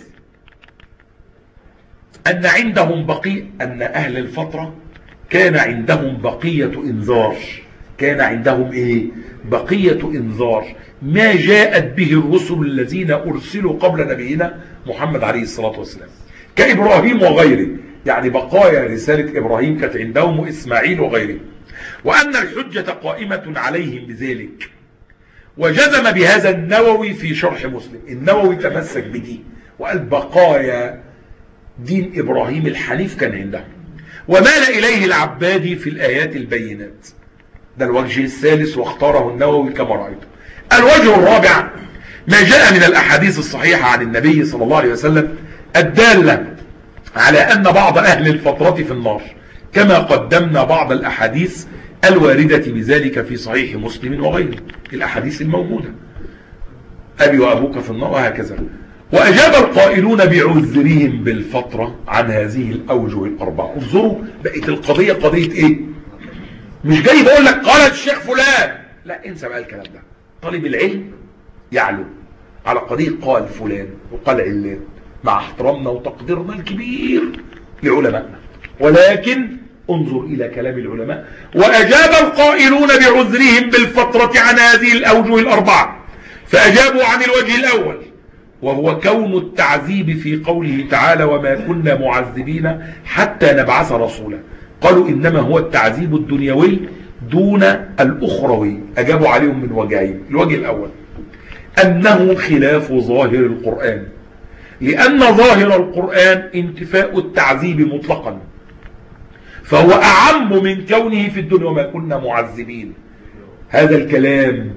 أن عندهم بقية، أن أهل الفترة كان عندهم بقية إنذار، كان عندهم إيه؟ بقية إنذار ما جاءت به الرسل الذين أرسلوا قبل نبينا محمد عليه الصلاة والسلام، كإبراهيم وغيره، يعني بقايا رسالة إبراهيم كانت عندهم وإسماعيل وغيره، وأن الحجة قائمة عليهم بذلك. وجزم بهذا النووي في شرح مسلم، النووي تمسك بدي وقال بقايا دين إبراهيم الحنيف كان عندهم، ومال إليه العبادي في الآيات البينات. ده الوجه الثالث واختاره النووي كما رأيته. الوجه الرابع ما جاء من الأحاديث الصحيحة عن النبي صلى الله عليه وسلم الدالة على أن بعض أهل الفترة في النار، كما قدمنا بعض الأحاديث الواردة بذلك في صحيح مسلم وغيره، الأحاديث الموجودة، أبي وأبوك في النار وهكذا. وأجاب القائلون بعذرهم بالفترة عن هذه الأوجه الأربعة. انظروا بقيت القضية قضية إيه؟ مش جاي بقول لك قال الشيخ فلان، لا انسى بقى الكلام ده. طالب العلم يعلو على قضية قال فلان وقال علان، مع احترامنا وتقديرنا الكبير لعلمائنا، ولكن انظر إلى كلام العلماء. وأجاب القائلون بعذرهم بالفترة عن هذه الأوجه الأربعة، فأجابوا عن الوجه الأول، وهو كون التعذيب في قوله تعالى وما كنا معذبين حتى نبعث رسولا. قالوا إنما هو التعذيب الدنيوي دون الأخروي. أجابوا عليهم من وجهين. الوجه الأول أنه خلاف ظاهر القرآن، لأن ظاهر القرآن انتفاء التعذيب مطلقا، فهو أعم من كونه في الدنيا وما كنا معذبين. هذا الكلام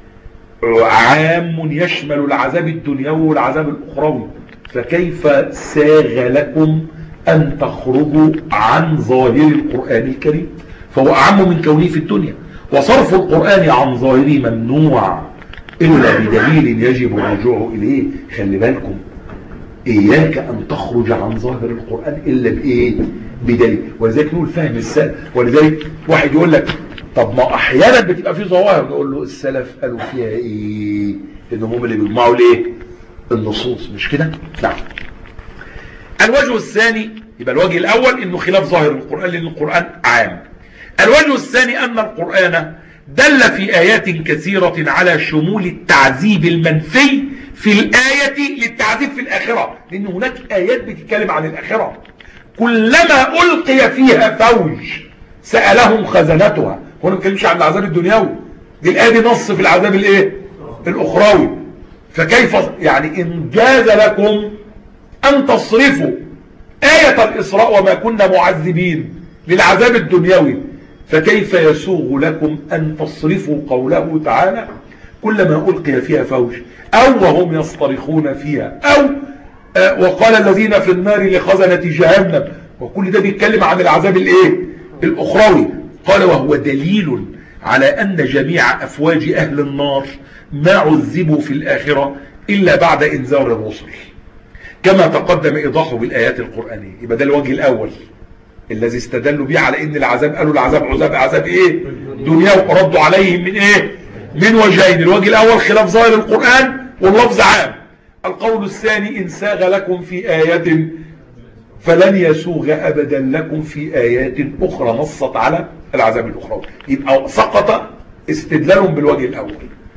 عام يشمل العذاب الدنيوي والعذاب الأخروي، فكيف ساغ لكم أن تخرجوا عن ظاهر القرآن الكريم؟ فهو أعم من كونه في الدنيا، وصرف القرآن عن ظاهره ممنوع إلا بدليل يجب الرجوع إليه. خلي بالكم، إياك أن تخرج عن ظاهر القرآن إلا بإيه؟ بدليل. ولذلك نقول فهم السلف. ولذلك واحد يقول لك طب ما أحيانا بتبقى في ظواهر، نقول له السلف قالوا فيها إيه؟ إنهم هم اللي بيجمعوا ليه؟ النصوص، مش كده؟ نعم. الوجه الثاني، يبقى الوجه الأول إنه خلاف ظاهر القرآن لأن القرآن عام. الوجه الثاني أن القرآن دل في آيات كثيرة على شمول التعذيب المنفي في الآية للتعذيب في الآخرة، لأن هناك آيات بتتكلم عن الآخرة. كلما ألقي فيها فوج سألهم خزنتها. هنا ما بنتكلمش عن العذاب الدنيوي، دي الآية دي نص في العذاب الايه؟ الأخروي. فكيف يعني إن جاز لكم أن تصرفوا آية الإسراء وما كنا معذبين للعذاب الدنيوي، فكيف يسوغ لكم أن تصرفوا قوله تعالى كلما ألقي فيها فوج أو وهم يصطرخون فيها أو آه وقال الذين في النار لخزنة جهنم، وكل ده بيتكلم عن العذاب الايه؟ الأخروي. قال وهو دليل على أن جميع أفواج أهل النار ما عذبوا في الآخرة إلا بعد إنذار الرسل، كما تقدم إيضاحه بالآيات القرآنية. يبقى ده الوجه الأول الذي استدلوا به على ان العذاب، قالوا العذاب عذاب عذاب ايه؟ دنيا، وردوا عليهم من ايه؟ من وجهين. الوجه الاول خلاف ظاهر القرآن واللفظ عام. القول الثاني ان ساغ لكم في آيات فلن يسوغ ابدا لكم في آيات اخرى نصت على العذاب الاخروي. يبقى سقط استدلالهم بالوجه الاول.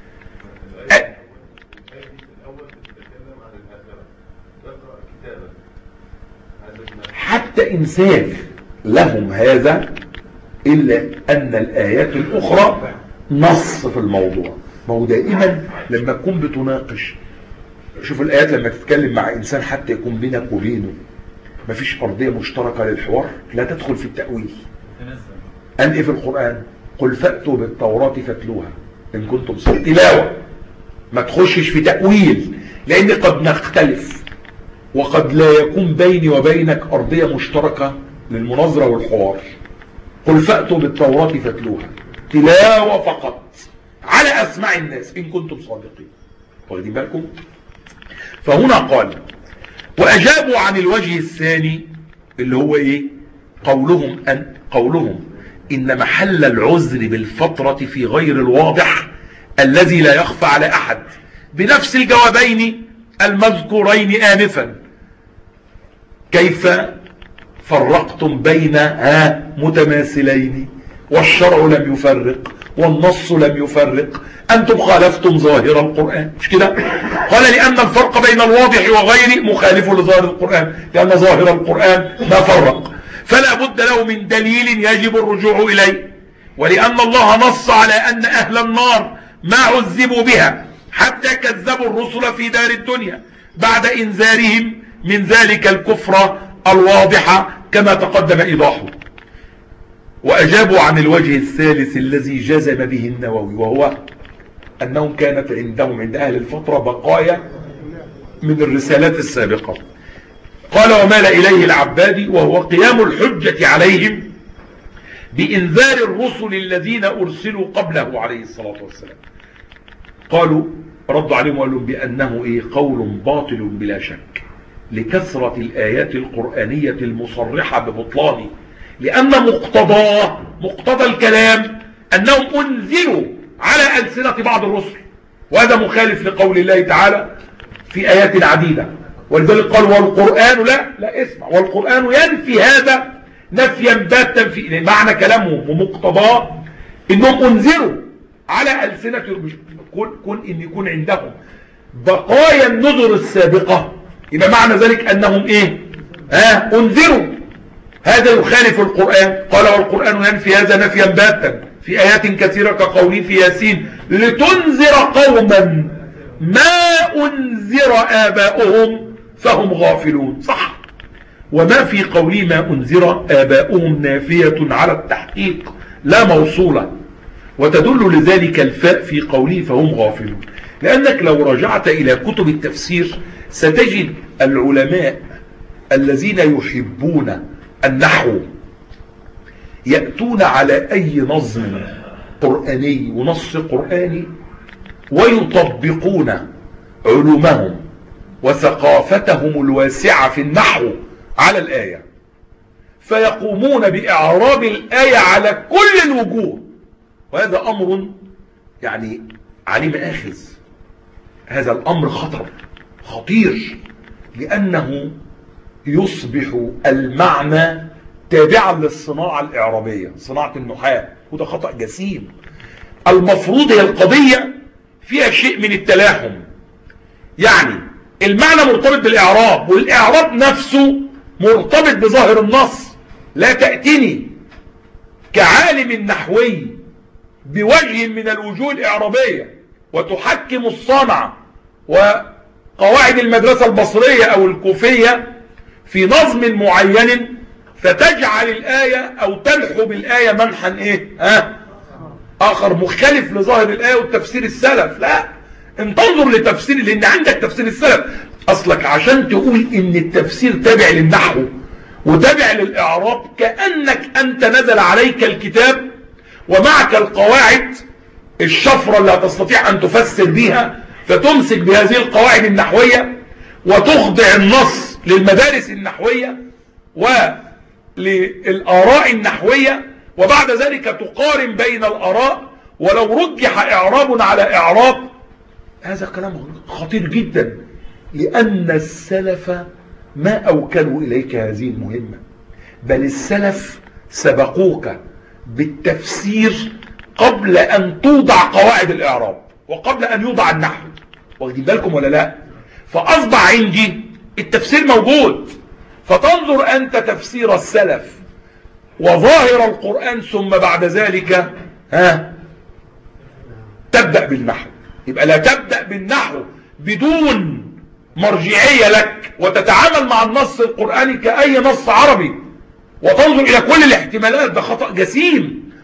حتى انساف لهم هذا، إلا أن الآيات الأخرى نص في الموضوع. ما هو دائما لما تكون بتناقش، شوف الآيات لما تتكلم مع إنسان حتى يكون بينك وبينه مفيش أرضية مشتركة للحوار، لا تدخل في التأويل. أن إيه في القرآن؟ قل فأتوا بالتوراة فاتلوها إن كنتم صادقين. تلاوة، ما تخشش في تأويل، لأن قد نختلف وقد لا يكون بيني وبينك أرضية مشتركة للمناظرة والحوار. قل فأتوا بالتوراة فاتلوها، تلاوة فقط على أسماع الناس إن كنتم صادقين. واخدين بالكم؟ فهنا قال وأجابوا عن الوجه الثاني اللي هو إيه؟ قولهم أن قولهم إن محل العذر بالفترة في غير الواضح الذي لا يخفى على أحد بنفس الجوابين المذكورين آنفا. كيف فرقتم بين ها متماثلين والشرع لم يفرق والنص لم يفرق، أنتم خالفتم ظاهر القرآن، مش كده؟ قال لأن الفرق بين الواضح وغيره مخالف لظاهر القرآن، لأن ظاهر القرآن ما فرق، فلا بد له من دليل يجب الرجوع إليه. ولأن الله نص على أن أهل النار ما عذبوا بها حتى كذبوا الرسل في دار الدنيا بعد إنذارهم من ذلك الكفر الواضح كما تقدم إيضاحه. وأجابوا عن الوجه الثالث الذي جزم به النووي، وهو أنهم كانت عندهم عند أهل الفترة بقايا من الرسالات السابقة. قال ومال إليه العبادي وهو قيام الحجة عليهم بإنذار الرسل الذين أرسلوا قبله عليه الصلاة والسلام. قالوا ردوا عليهم وقالوا بأنه إيه قول باطل بلا شك لكثرة الآيات القرآنية المصرحة ببطلانه، لأن مقتضاه مقتضى الكلام أنهم أنزلوا على ألسنة بعض الرسل، وهذا مخالف لقول الله تعالى في آيات عديدة. ولذلك قال والقرآن لا لا اسمع والقرآن ينفي هذا نفيا باتا في معنى كلامه ومقتضاه انهم انذروا على ألسنة كون, كون ان يكون عندهم بقايا النذر السابقة، يبقى معنى ذلك انهم ايه ها انذروا. هذا يخالف القرآن. قال والقرآن ينفي هذا نفيا باتا في آيات كثيرة كقوله في ياسين لتنذر قوما ما أنذر آباؤهم فهم غافلون. صح، وما في قوله ما أنذر آباؤهم نافية على التحقيق لا موصولة، وتدل لذلك الفاء في قوله فهم غافلون. لأنك لو رجعت إلى كتب التفسير ستجد العلماء الذين يحبون النحو يأتون على أي نظم قرآني ونص قرآني ويطبقون علومهم وثقافتهم الواسعة في النحو على الآية، فيقومون بإعراب الآية على كل الوجوه، وهذا أمر يعني عليه مآخذ. هذا الأمر خطر خطير، لأنه يصبح المعنى تابعا للصناعة الإعرابية، صناعة النحاة، وده خطأ جسيم. المفروض هي القضية فيها شيء من التلاحم، يعني المعنى مرتبط بالإعراب والإعراب نفسه مرتبط بظاهر النص. لا تأتني كعالم نحوي بوجه من الوجوه الإعرابية وتحكم الصنعة وقواعد المدرسة البصرية أو الكوفية في نظم معين فتجعل الآية أو تلحو بالآية منحا إيه ها آخر مختلف لظاهر الآية والتفسير السلف. لا، ان تنظر لتفسير، لأن عندك تفسير السلف أصلك عشان تقول إن التفسير تابع للنحو وتابع للإعراب كأنك أنت نزل عليك الكتاب ومعك القواعد الشفرة اللي هتستطيع أن تفسر بها، فتمسك بهذه القواعد النحوية وتخضع النص للمدارس النحوية وللآراء النحوية، وبعد ذلك تقارن بين الآراء ولو رجح إعراب على إعراب. هذا كلام خطير جدا، لأن السلف ما أوكلوا إليك هذه المهمة، بل السلف سبقوك بالتفسير قبل أن توضع قواعد الإعراب وقبل أن يوضع النحو. واخدين بالكم ولا لا؟ فأصبح عندي التفسير موجود، فتنظر أنت تفسير السلف وظاهر القرآن ثم بعد ذلك ها تبدأ بالنحو. يبقى لا تبدأ بالنحو بدون مرجعية لك وتتعامل مع النص القرآني كأي نص عربي وتنظر إلى كل الاحتمالات، ده خطأ جسيم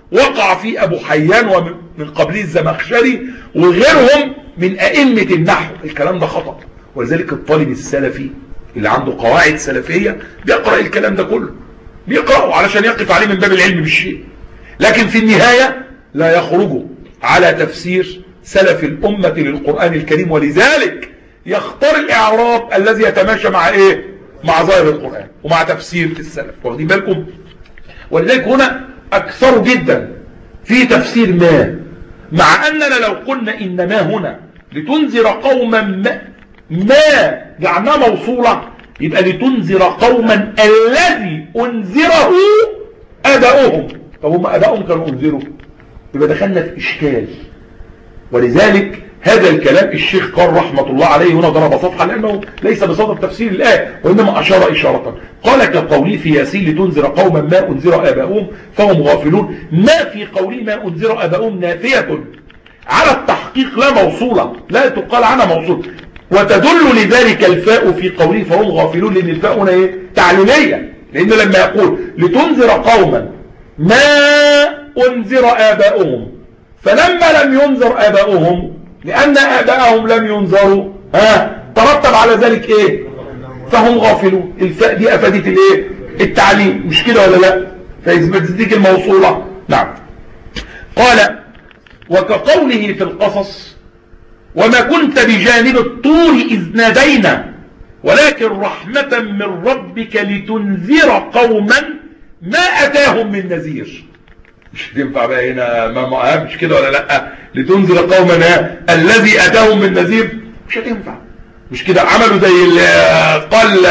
وقع فيه أبو حيان ومن قبله الزمخشري وغيرهم من أئمة النحو. الكلام ده خطأ، ولذلك الطالب السلفي اللي عنده قواعد سلفية بيقرأ الكلام ده كله، بيقرأه علشان يقف عليه من باب العلم بالشيء، لكن في النهاية لا يخرجوا على تفسير سلف الأمة للقرآن الكريم، ولذلك يختار الإعراب الذي يتماشى مع إيه؟ مع ظاهر القرآن ومع تفسير السلف. واخدين بالكم؟ ولذلك هنا أكثر جدا في تفسير ما، مع أننا لو قلنا إن ما هنا لتنذر قوما ما, ما جعلناه موصولة، يبقى لتنذر قوما الذي أنذره أباؤهم. طب هم أباؤهم كانوا أنذروا، يبقى دخلنا في إشكال. ولذلك هذا الكلام الشيخ قال رحمة الله عليه هنا ضرب صفحة، لأنه ليس بصدد تفسير الآية وإنما أشار إشارة. قال كقولي في ياسين لتنذر قوما ما أنذر آباؤهم فهم غافلون. ما في قولي ما أنذر آباؤهم نافية على التحقيق لا موصولة، لا تقال عنها موصول، وتدل لذلك الفاء في قولي فهم غافلون، لأن الفاء هنا إيه؟ تعليلية. لأنه لما يقول لتنذر قوما ما أنذر آباؤهم، فلما لم ينذر آباؤهم لأن آباءهم لم ينذروا، ها ترتب على ذلك إيه؟ فهم غافلون. الفاء دي أفادت الإيه؟ التعليم، مش كده ولا لا؟ فإثبتت الموصولة. نعم. قال وكقوله في القصص وما كنت بجانب الطور إذ نادينا ولكن رحمة من ربك لتنذر قوما ما أتاهم من نذير. مش تنفع بقى هنا ما مش كده ولا لا؟ لتنذر قوما الذي أتاهم من نذير، مش هتنفع. مش كده عملوا زي اللي قال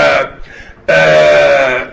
آه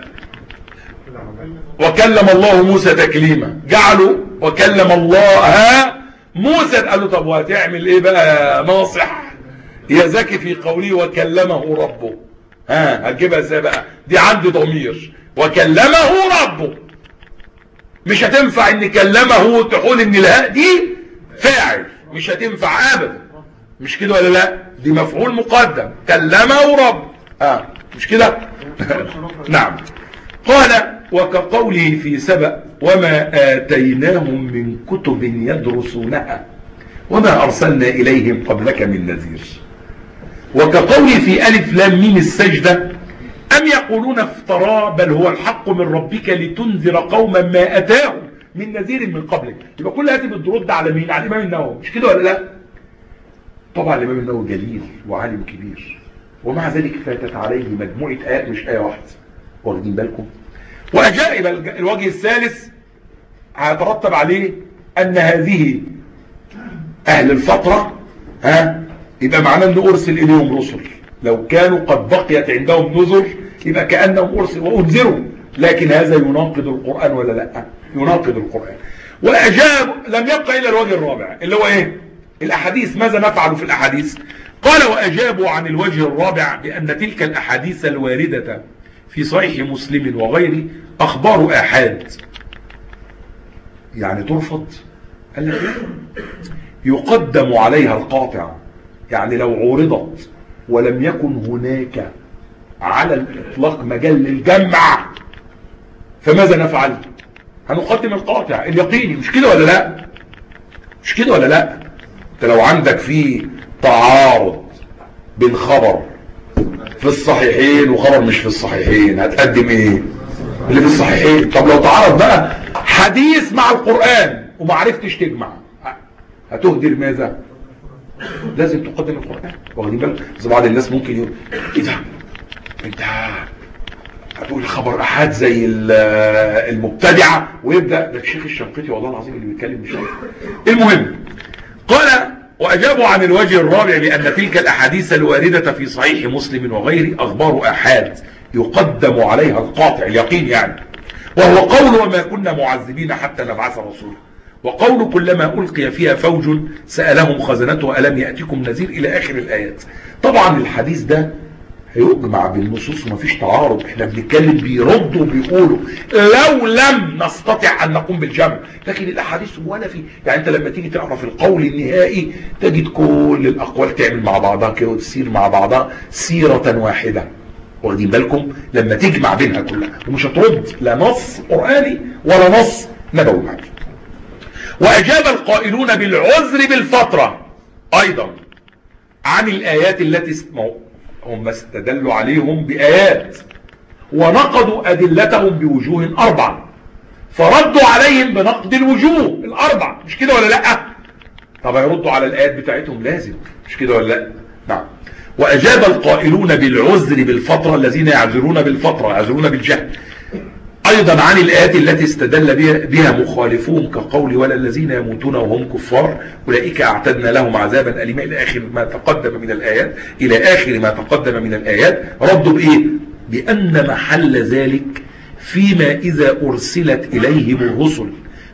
وكلم الله موسى تكليما، جعلوا وكلم الله موسى. قالوا طب وهتعمل ايه بقى ناصح يا زكي في قوله وكلمه ربه؟ ها هتجيبها ازاي بقى؟ دي عندي ضمير وكلمه ربه، مش هتنفع ان كلمه تقول ان الهاء دي فاعل، مش هتنفع ابدا. مش كده ولا لا؟ دي مفعول مقدم، كلمه رب. اه مش كده؟ نعم. قال وكقوله في سبأ وما آتيناهم من كتب يدرسونها وما أرسلنا إليهم قبلك من نذير. وكقوله في ألف لام ميم السجدة أم يقولون افترى بل هو الحق من ربك لتنذر قوما ما أتاهم من نذير من قبلك. يبقى كل هذه بترد على مين؟ على الإمام النووي، مش كده ولا لا؟ طبعا الإمام النووي جليل وعالم كبير، ومع ذلك فاتت عليه مجموعة آيات مش آية واحدة. واخدين بالكم؟ وأجائب الوجه الثالث هيترتب عليه أن هذه أهل الفترة ها يبقى معناه أن أرسل إليهم رسل، لو كانوا قد بقيت عندهم نذر يبقى كأنهم أرسل وأنذروا، لكن هذا يناقض القرآن ولا لا؟ يناقض القرآن. وأجاب لم يبقى إلا الوجه الرابع اللي هو إيه؟ الأحاديث. ماذا نفعل في الأحاديث؟ قال وأجابوا عن الوجه الرابع بأن تلك الأحاديث الواردة في صحيح مسلم وغيره أخبار آحاد، يعني ترفض. قال لك يقدم عليها القاطع، يعني لو عورضت ولم يكن هناك على الإطلاق مجال للجمع فماذا نفعل؟ هنقدم القاطع اليقيني، مش كده ولا لا؟ مش كده ولا لا؟ انت لو عندك في تعارض بين خبر في الصحيحين وخبر مش في الصحيحين هتقدم ايه؟ اللي في الصحيحين. طب لو تعارض بقى حديث مع القرآن وما عرفتش تجمع هتهدر ماذا؟ لازم تقدم القرآن. واخدين بالك؟ بس بعض الناس ممكن يقول ايه ده؟ انت هتقول خبر احاد زي المبتدعه ويبدا ده الشيخ الشنقيطي والله العظيم اللي بيتكلم مش عارف. المهم قال واجابوا عن الوجه الرابع بان تلك الاحاديث الوارده في صحيح مسلم وغيره اخبار احاد يقدم عليها القاطع اليقين، يعني وهو قول وما كنا معذبين حتى نبعث رسولا، وقول كلما ألقي فيها فوج سألهم خزنته ألم يأتكم نذير إلى آخر الآيات. طبعا الحديث ده هيجمع بالنصوص ومفيش تعارض، احنا بنتكلم بيردوا وبيقولوا لو لم نستطع أن نقوم بالجمع، لكن الأحاديث ولا في، يعني أنت لما تيجي تعرف القول النهائي تجد كل الأقوال تعمل مع بعضها كده وتسير مع بعضها سيرة واحدة. واخدين بالكم؟ لما تجمع بينها كلها ومش هترد لا نص قرآني ولا نص نبوي. وأجاب القائلون بالعذر بالفترة أيضا عن الآيات التي اسمعوا، هم استدلوا عليهم بآيات ونقضوا أدلتهم بوجوه أربعة، فردوا عليهم بنقد الوجوه الأربعة، مش كده ولا لأ؟ طب يردوا على الآيات بتاعتهم لازم، مش كده ولا لأ؟ نعم. وأجاب القائلون بالعذر بالفترة، الذين يعذرون بالفترة يعذرون بالجهل، أيضا عن الآيات التي استدل بها مخالفون كقول ولا الذين يموتون وهم كفار أولئك أعتدنا لهم عذابا أليما إلى آخر ما تقدم من الآيات، إلى آخر ما تقدم من الآيات. ردوا بإيه؟ بأن محل ذلك فيما إذا أرسلت إليهم الرسل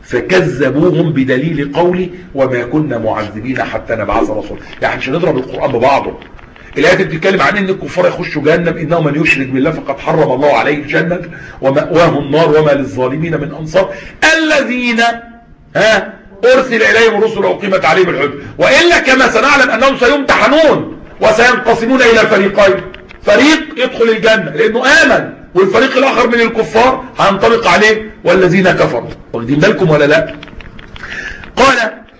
فكذبوهم بدليل قولي وما كنا معذبين حتى نبعث رسول. يعني مش هنضرب القرآن ببعضه. الآيات بتتكلم عن ان الكفار يخشوا جهنم، انه من يشرك بالله فقد حرم الله عليه الجنة ومأواه النار وما للظالمين من انصار الذين ها ارسل اليهم الرسل وقيمت عليهم الحجة، والا كما سنعلم انهم سيمتحنون وسينقسمون الى فريقين، فريق يدخل الجنة لانه امن، والفريق الاخر من الكفار هينطبق عليه والذين كفروا. واخدين بالكم ولا لا؟ قال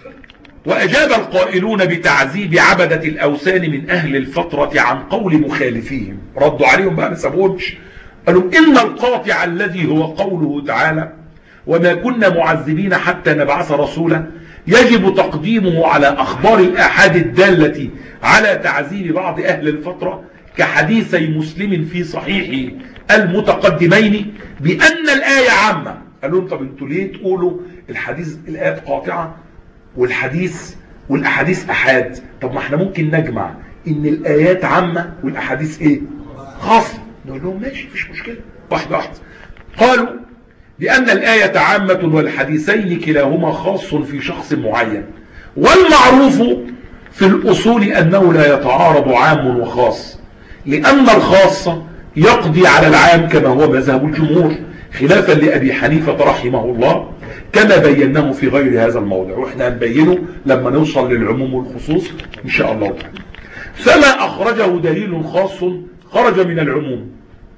وأجاب القائلون بتعذيب عبدة الأوثان من أهل الفترة عن قول مخالفيهم، ردوا عليهم بقى، ما سابوهمش، قالوا إن القاطع الذي هو قوله تعالى وما كنا معذبين حتى نبعث رسولا يجب تقديمه على أخبار الآحاد الدالة على تعذيب بعض أهل الفترة كحديثي مسلم في صحيحه المتقدمين بأن الآية عامة. قالوا طب انتوا ليه تقولوا الحديث الآيات قاطعة والحديث والأحاديث أحاد؟ طب ما احنا ممكن نجمع ان الآيات عامة والأحاديث ايه خاصة. نقول لهم ماشي مفيش مشكلة، واحدة واحدة. قالوا لأن الآية عامة والحديثين كلاهما خاص في شخص معين، والمعروف في الأصول أنه لا يتعارض عام وخاص، لأن الخاص يقضي على العام كما هو مذهب الجمهور، خلافا لأبي حنيفة رحمه الله كما بيناه في غير هذا الموضع، واحنا هنبينه لما نوصل للعموم والخصوص إن شاء الله تعالى. فما أخرجه دليل خاص خرج من العموم،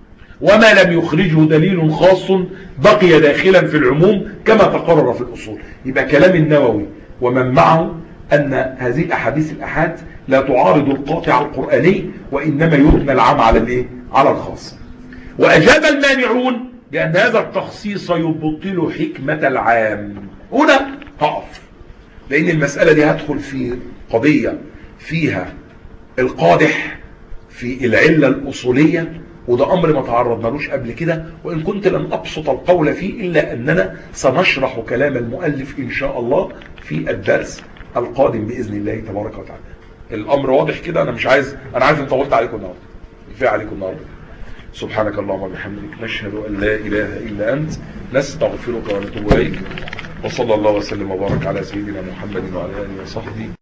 وما لم يخرجه دليل خاص بقي داخلا في العموم كما تقرر في الأصول. يبقى كلام النووي ومن معه أن هذه أحاديث الأحاد لا تعارض القاطع القرآني، وإنما يبنى العام على الإيه؟ على الخاص. وأجاب المانعون بأن هذا التخصيص يبطل حكمة العام. هنا هقف، لأن المسألة دي هدخل في قضية فيها القادح في العلة الأصولية، وده أمر ما تعرضنالوش قبل كده، وإن كنت لن أبسط القول فيه إلا أننا سنشرح كلام المؤلف إن شاء الله في الدرس القادم بإذن الله تبارك وتعالى. الأمر واضح كده؟ أنا مش عايز، أنا عارف إن طولت عليكم النهارده، كفاية عليكم النهارده. سبحانك اللهم وبحمدك نشهد أن لا إله إلا أنت نستغفرك ونتوب إليك، وصلى الله وسلم وبارك على سيدنا محمد وعلى آله وصحبه.